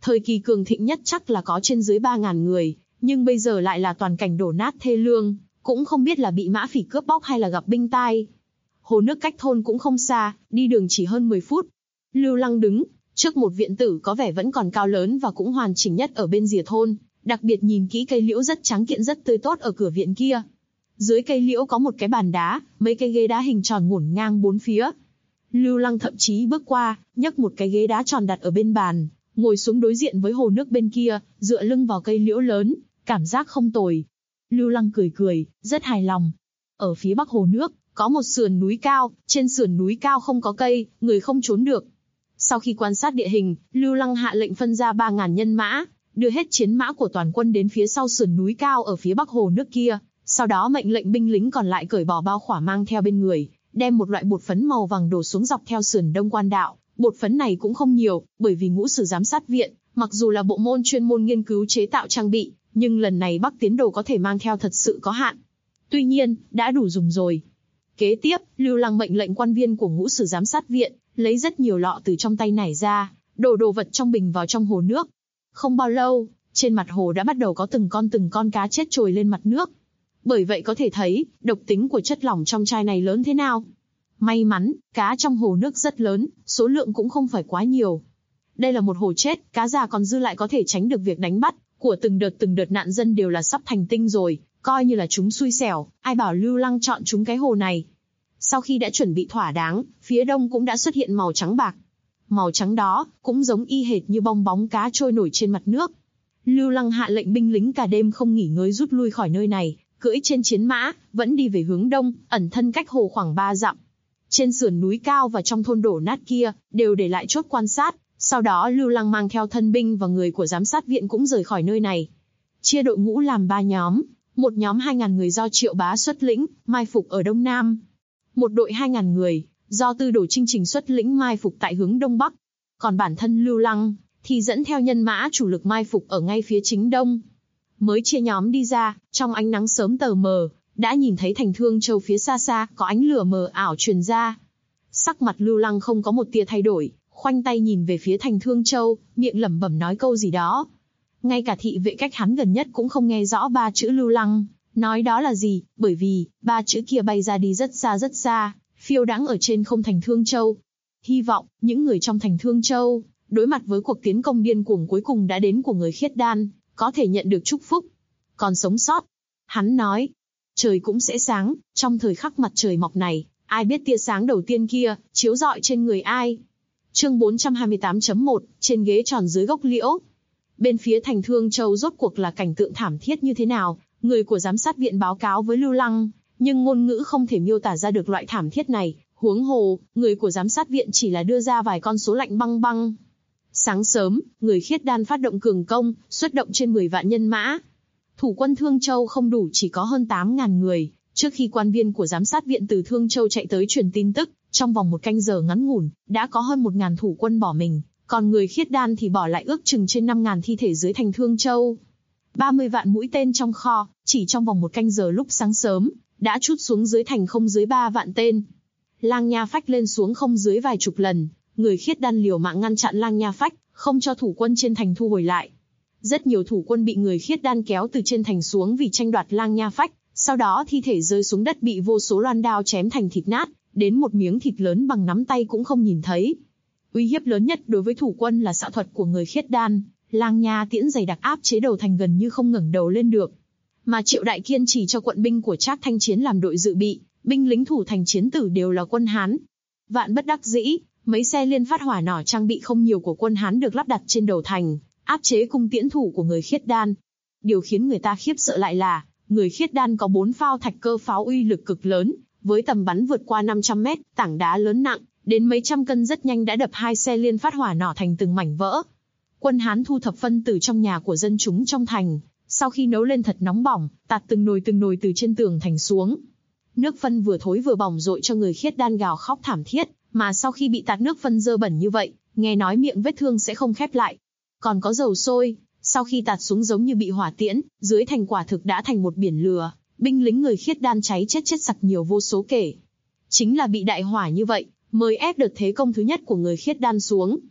Thời kỳ cường thịnh nhất chắc là có trên dưới 3.000 người, nhưng bây giờ lại là toàn cảnh đổ nát thê lương, cũng không biết là bị mã phỉ cướp bóc hay là gặp binh tai. Hồ nước cách thôn cũng không xa, đi đường chỉ hơn 10 phút. Lưu Lăng đứng trước một viện tử có vẻ vẫn còn cao lớn và cũng hoàn chỉnh nhất ở bên rìa thôn, đặc biệt nhìn kỹ cây liễu rất trắng kiện rất tươi tốt ở cửa viện kia. Dưới cây liễu có một cái bàn đá, mấy cái ghế đá hình tròn ngổn ngang bốn phía. Lưu Lăng thậm chí bước qua, nhấc một cái ghế đá tròn đặt ở bên bàn, ngồi xuống đối diện với hồ nước bên kia, dựa lưng vào cây liễu lớn, cảm giác không tồi. Lưu Lăng cười cười, rất hài lòng. Ở phía bắc hồ nước, có một sườn núi cao, trên sườn núi cao không có cây, người không trốn được. Sau khi quan sát địa hình, Lưu Lăng hạ lệnh phân ra 3.000 nhân mã, đưa hết chiến mã của toàn quân đến phía sau sườn núi cao ở phía bắc hồ nước kia. Sau đó mệnh lệnh binh lính còn lại cởi bỏ bao khỏa mang theo bên người, đem một loại bột phấn màu vàng đổ xuống dọc theo sườn đông quan đạo. Bột phấn này cũng không nhiều, bởi vì ngũ sử giám sát viện, mặc dù là bộ môn chuyên môn nghiên cứu chế tạo trang bị, nhưng lần này Bắc tiến đồ có thể mang theo thật sự có hạn. Tuy nhiên, đã đủ dùng rồi. Kế tiếp, Lưu Lăng mệnh lệnh quan viên của ngũ sử giám sát viện, lấy rất nhiều lọ từ trong tay nải ra, đổ đồ vật trong bình vào trong hồ nước. Không bao lâu, trên mặt hồ đã bắt đầu có từng con cá chết trồi lên mặt nước. Bởi vậy có thể thấy, độc tính của chất lỏng trong chai này lớn thế nào. May mắn, cá trong hồ nước rất lớn, số lượng cũng không phải quá nhiều. Đây là một hồ chết, cá già còn dư lại có thể tránh được việc đánh bắt của từng đợt nạn dân đều là sắp thành tinh rồi, coi như là chúng xui xẻo, ai bảo Lưu Lăng chọn chúng cái hồ này. Sau khi đã chuẩn bị thỏa đáng, phía đông cũng đã xuất hiện màu trắng bạc. Màu trắng đó, cũng giống y hệt như bong bóng cá trôi nổi trên mặt nước. Lưu Lăng hạ lệnh binh lính cả đêm không nghỉ ngơi rút lui khỏi nơi này, cưỡi trên chiến mã, vẫn đi về hướng đông, ẩn thân cách hồ khoảng 3 dặm. Trên sườn núi cao và trong thôn đổ nát kia, đều để lại chốt quan sát. Sau đó Lưu Lăng mang theo thân binh và người của giám sát viện cũng rời khỏi nơi này. Chia đội ngũ làm 3 nhóm, một nhóm 2.000 người do Triệu Bá xuất lĩnh, mai phục ở đông nam. Một đội 2.000 người, do Tư Đồ Trinh Trình xuất lĩnh mai phục tại hướng đông bắc. Còn bản thân Lưu Lăng, thì dẫn theo nhân mã chủ lực mai phục ở ngay phía chính đông. Mới chia nhóm đi ra, trong ánh nắng sớm tờ mờ, đã nhìn thấy thành Thương Châu phía xa xa, có ánh lửa mờ ảo truyền ra. Sắc mặt Lưu Lăng không có một tia thay đổi, khoanh tay nhìn về phía thành Thương Châu, miệng lẩm bẩm nói câu gì đó. Ngay cả thị vệ cách hắn gần nhất cũng không nghe rõ 3 chữ Lưu Lăng nói đó là gì, bởi vì 3 chữ kia bay ra đi rất xa, phiêu đãng ở trên không thành Thương Châu. Hy vọng những người trong thành Thương Châu, đối mặt với cuộc tiến công điên cuồng cuối cùng đã đến của người Khiết Đan, có thể nhận được chúc phúc, còn sống sót. Hắn nói, trời cũng sẽ sáng, trong thời khắc mặt trời mọc này, ai biết tia sáng đầu tiên kia chiếu rọi trên người ai. Chương 428.1, trên ghế tròn dưới gốc liễu. Bên phía thành Thương Châu rốt cuộc là cảnh tượng thảm thiết như thế nào, người của giám sát viện báo cáo với Lưu Lăng, nhưng ngôn ngữ không thể miêu tả ra được loại thảm thiết này, huống hồ, người của giám sát viện chỉ là đưa ra vài con số lạnh băng băng. Sáng sớm, người Khiết Đan phát động cường công, xuất động trên 10 vạn nhân mã. Thủ quân Thương Châu không đủ chỉ có hơn 8.000 người, trước khi quan viên của giám sát viện từ Thương Châu chạy tới truyền tin tức, trong vòng một canh giờ ngắn ngủn, đã có hơn 1.000 thủ quân bỏ mình, còn người Khiết Đan thì bỏ lại ước chừng trên 5.000 thi thể dưới thành Thương Châu. 30 vạn mũi tên trong kho, chỉ trong vòng một canh giờ lúc sáng sớm, đã trút xuống dưới thành không dưới 3 vạn tên. Lang Nha Phách lên xuống không dưới vài chục lần, người Khiết Đan liều mạng ngăn chặn Lang Nha Phách, không cho thủ quân trên thành thu hồi lại. Rất nhiều thủ quân bị người Khiết Đan kéo từ trên thành xuống vì tranh đoạt Lang Nha Phách, sau đó thi thể rơi xuống đất bị vô số loan đao chém thành thịt nát, đến một miếng thịt lớn bằng nắm tay cũng không nhìn thấy. Uy hiếp lớn nhất đối với thủ quân là xạ thuật của người Khiết Đan, Lang Nha tiễn dày đặc áp chế đầu thành gần như không ngẩng đầu lên được. Mà Triệu Đại Kiên chỉ cho quận binh của Trác Thanh Chiến làm đội dự bị, binh lính thủ thành chiến tử đều là quân Hán. Vạn bất đắc dĩ, mấy xe liên phát hỏa nỏ trang bị không nhiều của quân Hán được lắp đặt trên đầu thành, áp chế cung tiễn thủ của người Khiết Đan. Điều khiến người ta khiếp sợ lại là, người Khiết Đan có 4 phao thạch cơ pháo uy lực cực lớn, với tầm bắn vượt qua 500 mét, tảng đá lớn nặng, đến mấy trăm cân rất nhanh đã đập 2 xe liên phát hỏa nỏ thành từng mảnh vỡ. Quân Hán thu thập phân tử trong nhà của dân chúng trong thành, sau khi nấu lên thật nóng bỏng, tạt từng nồi từ trên tường thành xuống. Nước phân vừa thối vừa bỏng dội cho người Khiết Đan gào khóc thảm thiết, mà sau khi bị tạt nước phân dơ bẩn như vậy, nghe nói miệng vết thương sẽ không khép lại. Còn có dầu sôi, sau khi tạt xuống giống như bị hỏa tiễn, dưới thành quả thực đã thành một biển lửa, binh lính người Khiết Đan cháy chết sặc nhiều vô số kể. Chính là bị đại hỏa như vậy, mới ép đợt thế công thứ nhất của người Khiết Đan xuống.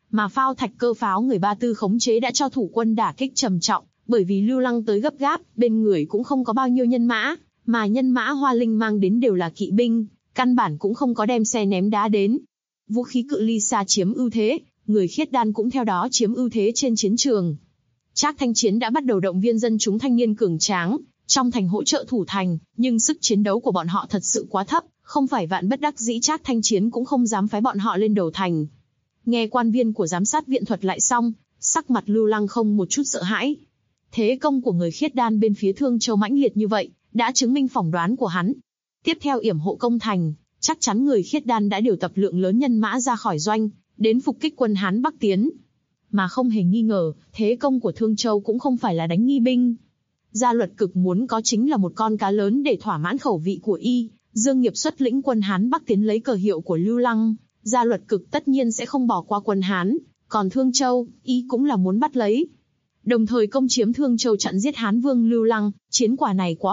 Mà phao thạch cơ pháo người Ba Tư khống chế đã cho thủ quân đả kích trầm trọng, bởi vì Lưu Lăng tới gấp gáp, bên người cũng không có bao nhiêu nhân mã, mà nhân mã Hoa Linh mang đến đều là kỵ binh, căn bản cũng không có đem xe ném đá đến. Vũ khí cự ly xa chiếm ưu thế, người khiết đan cũng theo đó chiếm ưu thế trên chiến trường. Trác Thanh Chiến đã bắt đầu động viên dân chúng thanh niên cường tráng trong thành hỗ trợ thủ thành, nhưng sức chiến đấu của bọn họ thật sự quá thấp, không phải vạn bất đắc dĩ Trác Thanh Chiến cũng không dám phái bọn họ lên đầu thành. Nghe quan viên của giám sát viện thuật lại xong, sắc mặt Lưu Lăng không một chút sợ hãi. Thế công của người khiết đan bên phía Thương Châu mãnh liệt như vậy, đã chứng minh phỏng đoán của hắn. Tiếp theo yểm hộ công thành, chắc chắn người khiết đan đã điều tập lượng lớn nhân mã ra khỏi doanh, đến phục kích quân Hán Bắc tiến. Mà không hề nghi ngờ, thế công của Thương Châu cũng không phải là đánh nghi binh. Gia Luật Cực muốn có chính là một con cá lớn để thỏa mãn khẩu vị của y. Dương Nghiệp xuất lĩnh quân Hán Bắc tiến lấy cờ hiệu của Lưu Lăng, Gia Luật Cực tất nhiên sẽ không bỏ qua quân Hán, còn Thương Châu, y cũng là muốn bắt lấy. Đồng thời công chiếm Thương Châu chặn giết Hán Vương Lưu Lăng, chiến quả này quá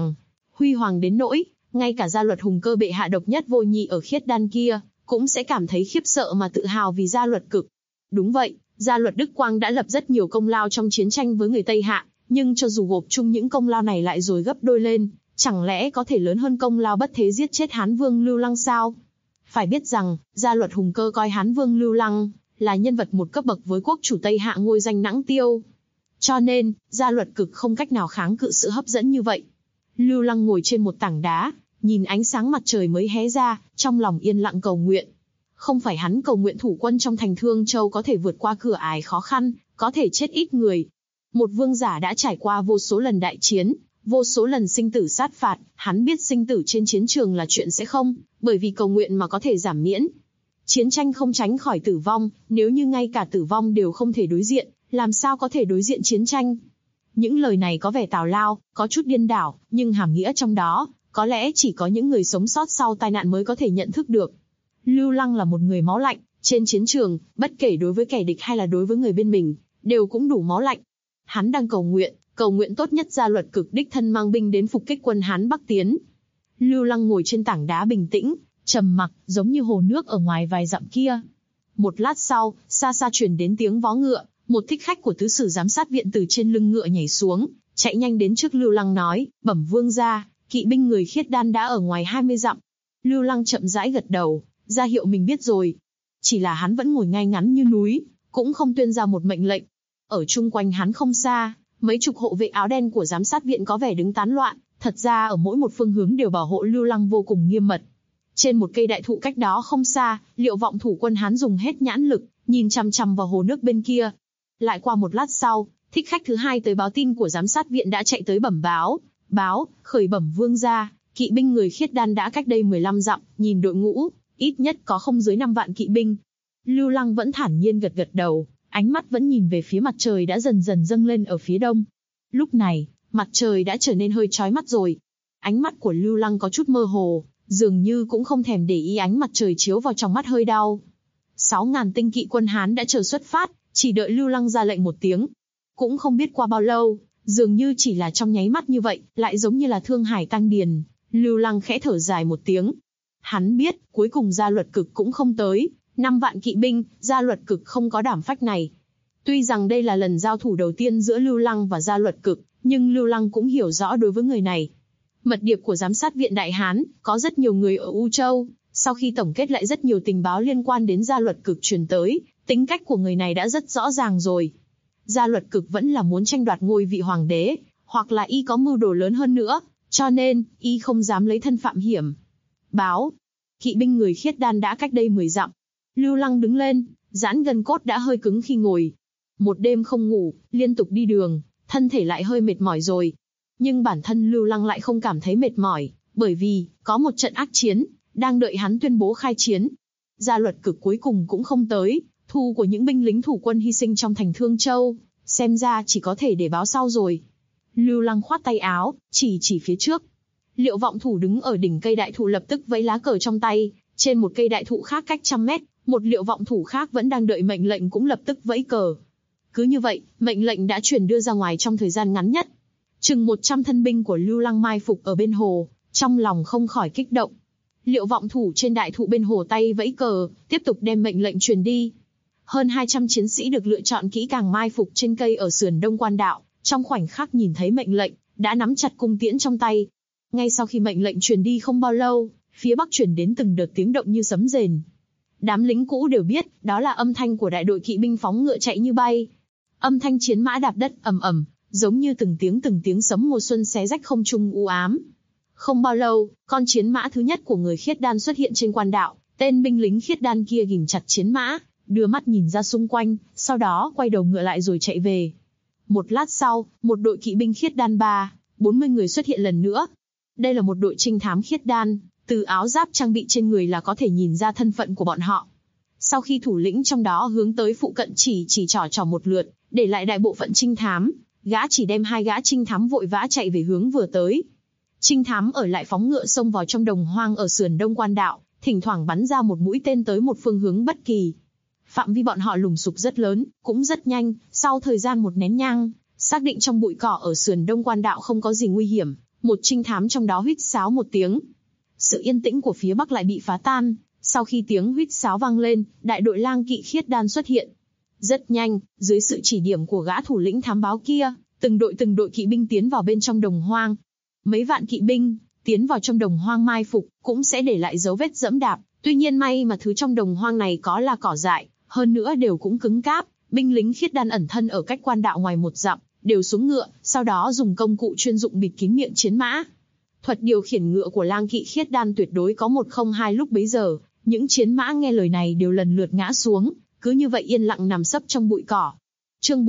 huy hoàng đến nỗi, ngay cả Gia Luật Hùng Cơ bệ hạ độc nhất vô nhị ở khiết đan kia, cũng sẽ cảm thấy khiếp sợ mà tự hào vì Gia Luật Cực. Đúng vậy, Gia Luật Đức Quang đã lập rất nhiều công lao trong chiến tranh với người Tây Hạ, nhưng cho dù gộp chung những công lao này lại rồi gấp đôi lên, chẳng lẽ có thể lớn hơn công lao bất thế giết chết Hán Vương Lưu Lăng sao? Phải biết rằng, Gia Luật Hùng Cơ coi Hán Vương Lưu Lăng là nhân vật một cấp bậc với quốc chủ Tây Hạ ngôi danh Nãng Tiêu. Cho nên, Gia Luật Cực không cách nào kháng cự sự hấp dẫn như vậy. Lưu Lăng ngồi trên một tảng đá, nhìn ánh sáng mặt trời mới hé ra, trong lòng yên lặng cầu nguyện. Không phải hắn cầu nguyện thủ quân trong thành Thương Châu có thể vượt qua cửa ải khó khăn, có thể chết ít người. Một vương giả đã trải qua vô số lần đại chiến, vô số lần sinh tử sát phạt, hắn biết sinh tử trên chiến trường là chuyện sẽ không, bởi vì cầu nguyện mà có thể giảm miễn. Chiến tranh không tránh khỏi tử vong, nếu như ngay cả tử vong đều không thể đối diện, làm sao có thể đối diện chiến tranh? Những lời này có vẻ tào lao, có chút điên đảo, nhưng hàm nghĩa trong đó, có lẽ chỉ có những người sống sót sau tai nạn mới có thể nhận thức được. Lưu Lăng là một người máu lạnh, trên chiến trường, bất kể đối với kẻ địch hay là đối với người bên mình, đều cũng đủ máu lạnh. Hắn đang cầu nguyện tốt nhất Gia Luật Cực đích thân mang binh đến phục kích quân Hán Bắc tiến. Lưu Lăng ngồi trên tảng đá bình tĩnh, trầm mặc, giống như hồ nước ở ngoài vài dặm kia. Một lát sau, xa xa truyền đến tiếng vó ngựa, một thích khách của tứ sử giám sát viện từ trên lưng ngựa nhảy xuống, chạy nhanh đến trước Lưu Lăng nói, bẩm vương gia, kỵ binh người khiết đan đã ở ngoài 20 dặm. Lưu Lăng chậm rãi gật đầu, ra hiệu mình biết rồi. Chỉ là hắn vẫn ngồi ngay ngắn như núi, cũng không tuyên ra một mệnh lệnh. Ở chung quanh hắn không xa, mấy chục hộ vệ áo đen của giám sát viện có vẻ đứng tán loạn, thật ra ở mỗi một phương hướng đều bảo hộ Lưu Lăng vô cùng nghiêm mật. Trên một cây đại thụ cách đó không xa, Liệu Vọng thủ quân Hán dùng hết nhãn lực, nhìn chằm chằm vào hồ nước bên kia. Lại qua một lát sau, thích khách thứ hai tới báo tin của giám sát viện đã chạy tới bẩm báo, khởi bẩm vương gia, kỵ binh người khiết đan đã cách đây 15 dặm, nhìn đội ngũ, ít nhất có không dưới 5 vạn kỵ binh. Lưu Lăng vẫn thản nhiên gật gật đầu, ánh mắt vẫn nhìn về phía mặt trời đã dần dần dâng lên ở phía đông. Lúc này, mặt trời đã trở nên hơi chói mắt rồi. Ánh mắt của Lưu Lăng có chút mơ hồ, dường như cũng không thèm để ý ánh mặt trời chiếu vào trong mắt hơi đau. 6.000 tinh kỵ quân Hán đã chờ xuất phát, chỉ đợi Lưu Lăng ra lệnh một tiếng. Cũng không biết qua bao lâu, dường như chỉ là trong nháy mắt như vậy, lại giống như là thương hải tăng điền. Lưu Lăng khẽ thở dài một tiếng. Hắn biết, cuối cùng Gia Luật Cực cũng không tới. 5 vạn kỵ binh, Gia Luật Cực không có đảm phách này. Tuy rằng đây là lần giao thủ đầu tiên giữa Lưu Lăng và Gia Luật Cực, nhưng Lưu Lăng cũng hiểu rõ đối với người này. Mật điệp của giám sát viện Đại Hán, có rất nhiều người ở U Châu, sau khi tổng kết lại rất nhiều tình báo liên quan đến Gia Luật Cực truyền tới, tính cách của người này đã rất rõ ràng rồi. Gia Luật Cực vẫn là muốn tranh đoạt ngôi vị hoàng đế, hoặc là y có mưu đồ lớn hơn nữa, cho nên, y không dám lấy thân phạm hiểm. Báo, kỵ binh người khiết đan đã cách đây 10 dặm. Lưu Lăng đứng lên, giãn gân cốt đã hơi cứng khi ngồi. Một đêm không ngủ, liên tục đi đường, thân thể lại hơi mệt mỏi rồi. Nhưng bản thân Lưu Lăng lại không cảm thấy mệt mỏi, bởi vì, có một trận ác chiến, đang đợi hắn tuyên bố khai chiến. Gia Luật Cực cuối cùng cũng không tới, thu của những binh lính thủ quân hy sinh trong thành Thương Châu, xem ra chỉ có thể để báo sau rồi. Lưu Lăng khoát tay áo, chỉ phía trước. Liệu Vọng thủ đứng ở đỉnh cây đại thụ lập tức vẫy lá cờ trong tay, trên một cây đại thụ khác cách 100 mét, một Liệu Vọng thủ khác vẫn đang đợi mệnh lệnh cũng lập tức vẫy cờ. Cứ như vậy, mệnh lệnh đã truyền đưa ra ngoài trong thời gian ngắn nhất. Chừng 100 thân binh của Lưu Lăng mai phục ở bên hồ, trong lòng không khỏi kích động. Liệu Vọng thủ trên đại thụ bên hồ tay vẫy cờ, tiếp tục đem mệnh lệnh truyền đi. Hơn 200 chiến sĩ được lựa chọn kỹ càng mai phục trên cây ở sườn đông quan đạo, trong khoảnh khắc nhìn thấy mệnh lệnh, đã nắm chặt cung tiễn trong tay. Ngay sau khi mệnh lệnh truyền đi không bao lâu, phía bắc truyền đến từng đợt tiếng động như sấm rền. Đám lính cũ đều biết, đó là âm thanh của đại đội kỵ binh phóng ngựa chạy như bay. Âm thanh chiến mã đạp đất ầm ầm, giống như từng tiếng sấm mùa xuân xé rách không trung u ám. Không bao lâu, con chiến mã thứ nhất của người khiết đan xuất hiện trên quan đạo. Tên binh lính khiết đan kia ghìm chặt chiến mã, đưa mắt nhìn ra xung quanh, sau đó quay đầu ngựa lại rồi chạy về. Một lát sau, một đội kỵ binh khiết đan 40 người xuất hiện lần nữa. Đây là một đội trinh thám khiết đan, từ áo giáp trang bị trên người là có thể nhìn ra thân phận của bọn họ. Sau khi thủ lĩnh trong đó hướng tới phụ cận chỉ trỏ một lượt, để lại đại bộ phận trinh thám, gã chỉ đem 2 gã trinh thám vội vã chạy về hướng vừa tới. Trinh thám ở lại phóng ngựa xông vào trong đồng hoang ở sườn đông quan đạo, thỉnh thoảng bắn ra một mũi tên tới một phương hướng bất kỳ. Phạm vi bọn họ lùng sục rất lớn, cũng rất nhanh, sau thời gian một nén nhang, xác định trong bụi cỏ ở sườn đông quan đạo không có gì nguy hiểm, một trinh thám trong đó huýt sáo một tiếng. Sự yên tĩnh của phía bắc lại bị phá tan, sau khi tiếng huýt sáo vang lên, đại đội lang kỵ khiết đan xuất hiện. Rất nhanh, dưới sự chỉ điểm của gã thủ lĩnh thám báo kia, từng đội kỵ binh tiến vào bên trong đồng hoang. Mấy vạn kỵ binh tiến vào trong đồng hoang mai phục, cũng sẽ để lại dấu vết dẫm đạp. Tuy nhiên may mà thứ trong đồng hoang này có là cỏ dại, hơn nữa đều cũng cứng cáp. Binh lính khiết đan ẩn thân ở cách quan đạo ngoài 1 dặm, đều xuống ngựa, sau đó dùng công cụ chuyên dụng bịt kín miệng chiến mã. Thuật điều khiển ngựa của lang kỵ khiết đan tuyệt đối có 102 lúc bấy giờ, những chiến mã nghe lời này đều lần lượt ngã xuống, cứ như vậy yên lặng nằm sấp trong bụi cỏ. Chương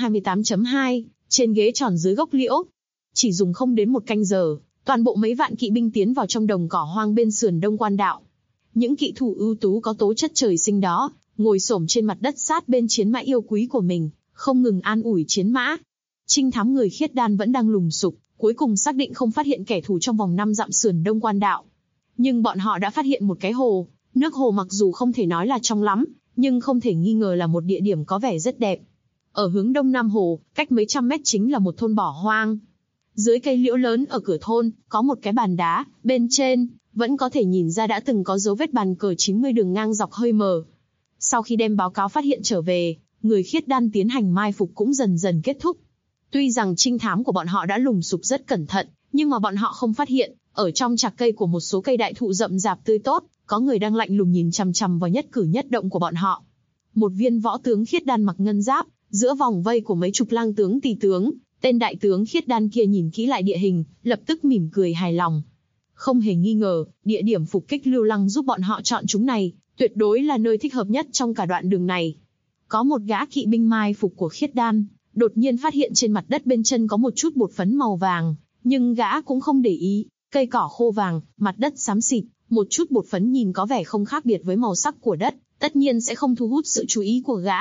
428.2, trên ghế tròn dưới gốc liễu. Chỉ dùng không đến 1 canh giờ, toàn bộ mấy vạn kỵ binh tiến vào trong đồng cỏ hoang bên sườn đông quan đạo. Những kỵ thủ ưu tú có tố chất trời sinh đó, ngồi xổm trên mặt đất sát bên chiến mã yêu quý của mình, không ngừng an ủi chiến mã. Trinh thám người khiết đan vẫn đang lùng sục, cuối cùng xác định không phát hiện kẻ thù trong vòng 5 dặm sườn đông quan đạo. Nhưng bọn họ đã phát hiện một cái hồ, nước hồ mặc dù không thể nói là trong lắm, nhưng không thể nghi ngờ là một địa điểm có vẻ rất đẹp. Ở hướng đông nam hồ, cách mấy trăm mét chính là một thôn bỏ hoang. Dưới cây liễu lớn ở cửa thôn, có một cái bàn đá, bên trên, vẫn có thể nhìn ra đã từng có dấu vết bàn cờ 90 đường ngang dọc hơi mờ. Sau khi đem báo cáo phát hiện trở về, người khiết đan tiến hành mai phục cũng dần dần kết thúc. Tuy rằng trinh thám của bọn họ đã lùng sục rất cẩn thận, nhưng mà bọn họ không phát hiện, ở trong trạc cây của một số cây đại thụ rậm rạp tươi tốt, có người đang lạnh lùng nhìn chằm chằm vào nhất cử nhất động của bọn họ. Một viên võ tướng khiết đan mặc ngân giáp, giữa vòng vây của mấy chục lang tướng tỳ tướng, tên đại tướng khiết đan kia nhìn kỹ lại địa hình, lập tức mỉm cười hài lòng. Không hề nghi ngờ, địa điểm phục kích lưu lăng giúp bọn họ chọn chúng này, tuyệt đối là nơi thích hợp nhất trong cả đoạn đường này. Có một gã kỵ binh mai phục của khiết đan, đột nhiên phát hiện trên mặt đất bên chân có một chút bột phấn màu vàng, nhưng gã cũng không để ý, cây cỏ khô vàng, mặt đất xám xịt, một chút bột phấn nhìn có vẻ không khác biệt với màu sắc của đất, tất nhiên sẽ không thu hút sự chú ý của gã.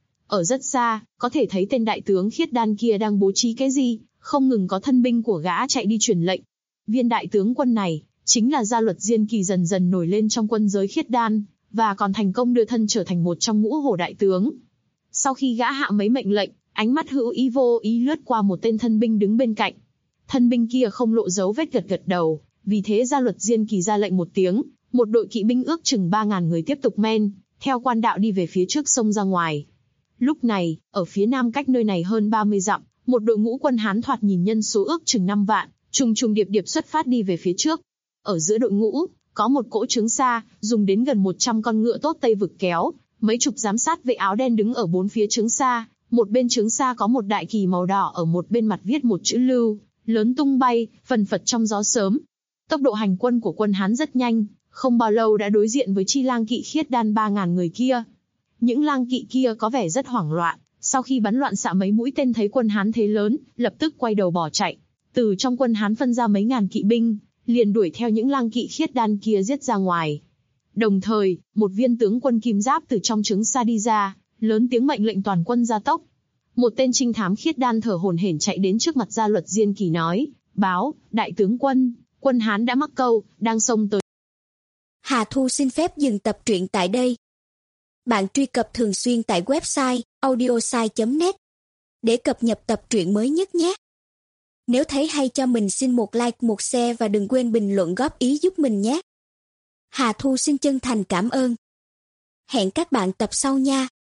Ở rất xa, có thể thấy tên đại tướng khiết đan kia đang bố trí cái gì, không ngừng có thân binh của gã chạy đi truyền lệnh. Viên đại tướng quân này, chính là Gia Luật Diên Kỳ dần dần nổi lên trong quân giới khiết đan, và còn thành công đưa thân trở thành một trong ngũ hổ đại tướng. Sau khi gã hạ mấy mệnh lệnh, ánh mắt hữu ý vô ý lướt qua một tên thân binh đứng bên cạnh. Thân binh kia không lộ dấu vết gật đầu, vì thế Gia Luật Diên Kỳ ra lệnh một tiếng, một đội kỵ binh ước chừng 3.000 người tiếp tục men, theo quan đạo đi về phía trước sông ra ngoài. Lúc này, ở phía nam cách nơi này hơn 30 dặm, một đội ngũ quân Hán thoạt nhìn nhân số ước chừng 5 vạn, trùng điệp xuất phát đi về phía trước. Ở giữa đội ngũ, có một cỗ trướng xa, dùng đến gần 100 con ngựa tốt Tây vực kéo, mấy chục giám sát vệ áo đen đứng ở 4 phía trướng xa, một bên trướng xa có một đại kỳ màu đỏ ở một bên mặt viết một chữ Lưu, lớn tung bay, phần phật trong gió sớm. Tốc độ hành quân của quân Hán rất nhanh, không bao lâu đã đối diện với chi lang kỵ khiết đan 3.000 người kia. Những lang kỵ kia có vẻ rất hoảng loạn, sau khi bắn loạn xạ mấy mũi tên thấy quân Hán thế lớn, lập tức quay đầu bỏ chạy. Từ trong quân Hán phân ra mấy ngàn kỵ binh, liền đuổi theo những lang kỵ khiết đan kia giết ra ngoài. Đồng thời, một viên tướng quân kim giáp từ trong trướng xa đi ra, lớn tiếng mệnh lệnh toàn quân gia tốc. Một tên trinh thám khiết đan thở hổn hển chạy đến trước mặt Gia Luật Diên Kỳ nói, báo, đại tướng quân, quân Hán đã mắc câu, đang xông tới. Hà Thu xin phép dừng tập truyện tại đây. Bạn truy cập thường xuyên tại website audiosai.net để cập nhật tập truyện mới nhất nhé. Nếu thấy hay cho mình xin một like, một share và đừng quên bình luận góp ý giúp mình nhé. Hà Thu xin chân thành cảm ơn. Hẹn các bạn tập sau nha.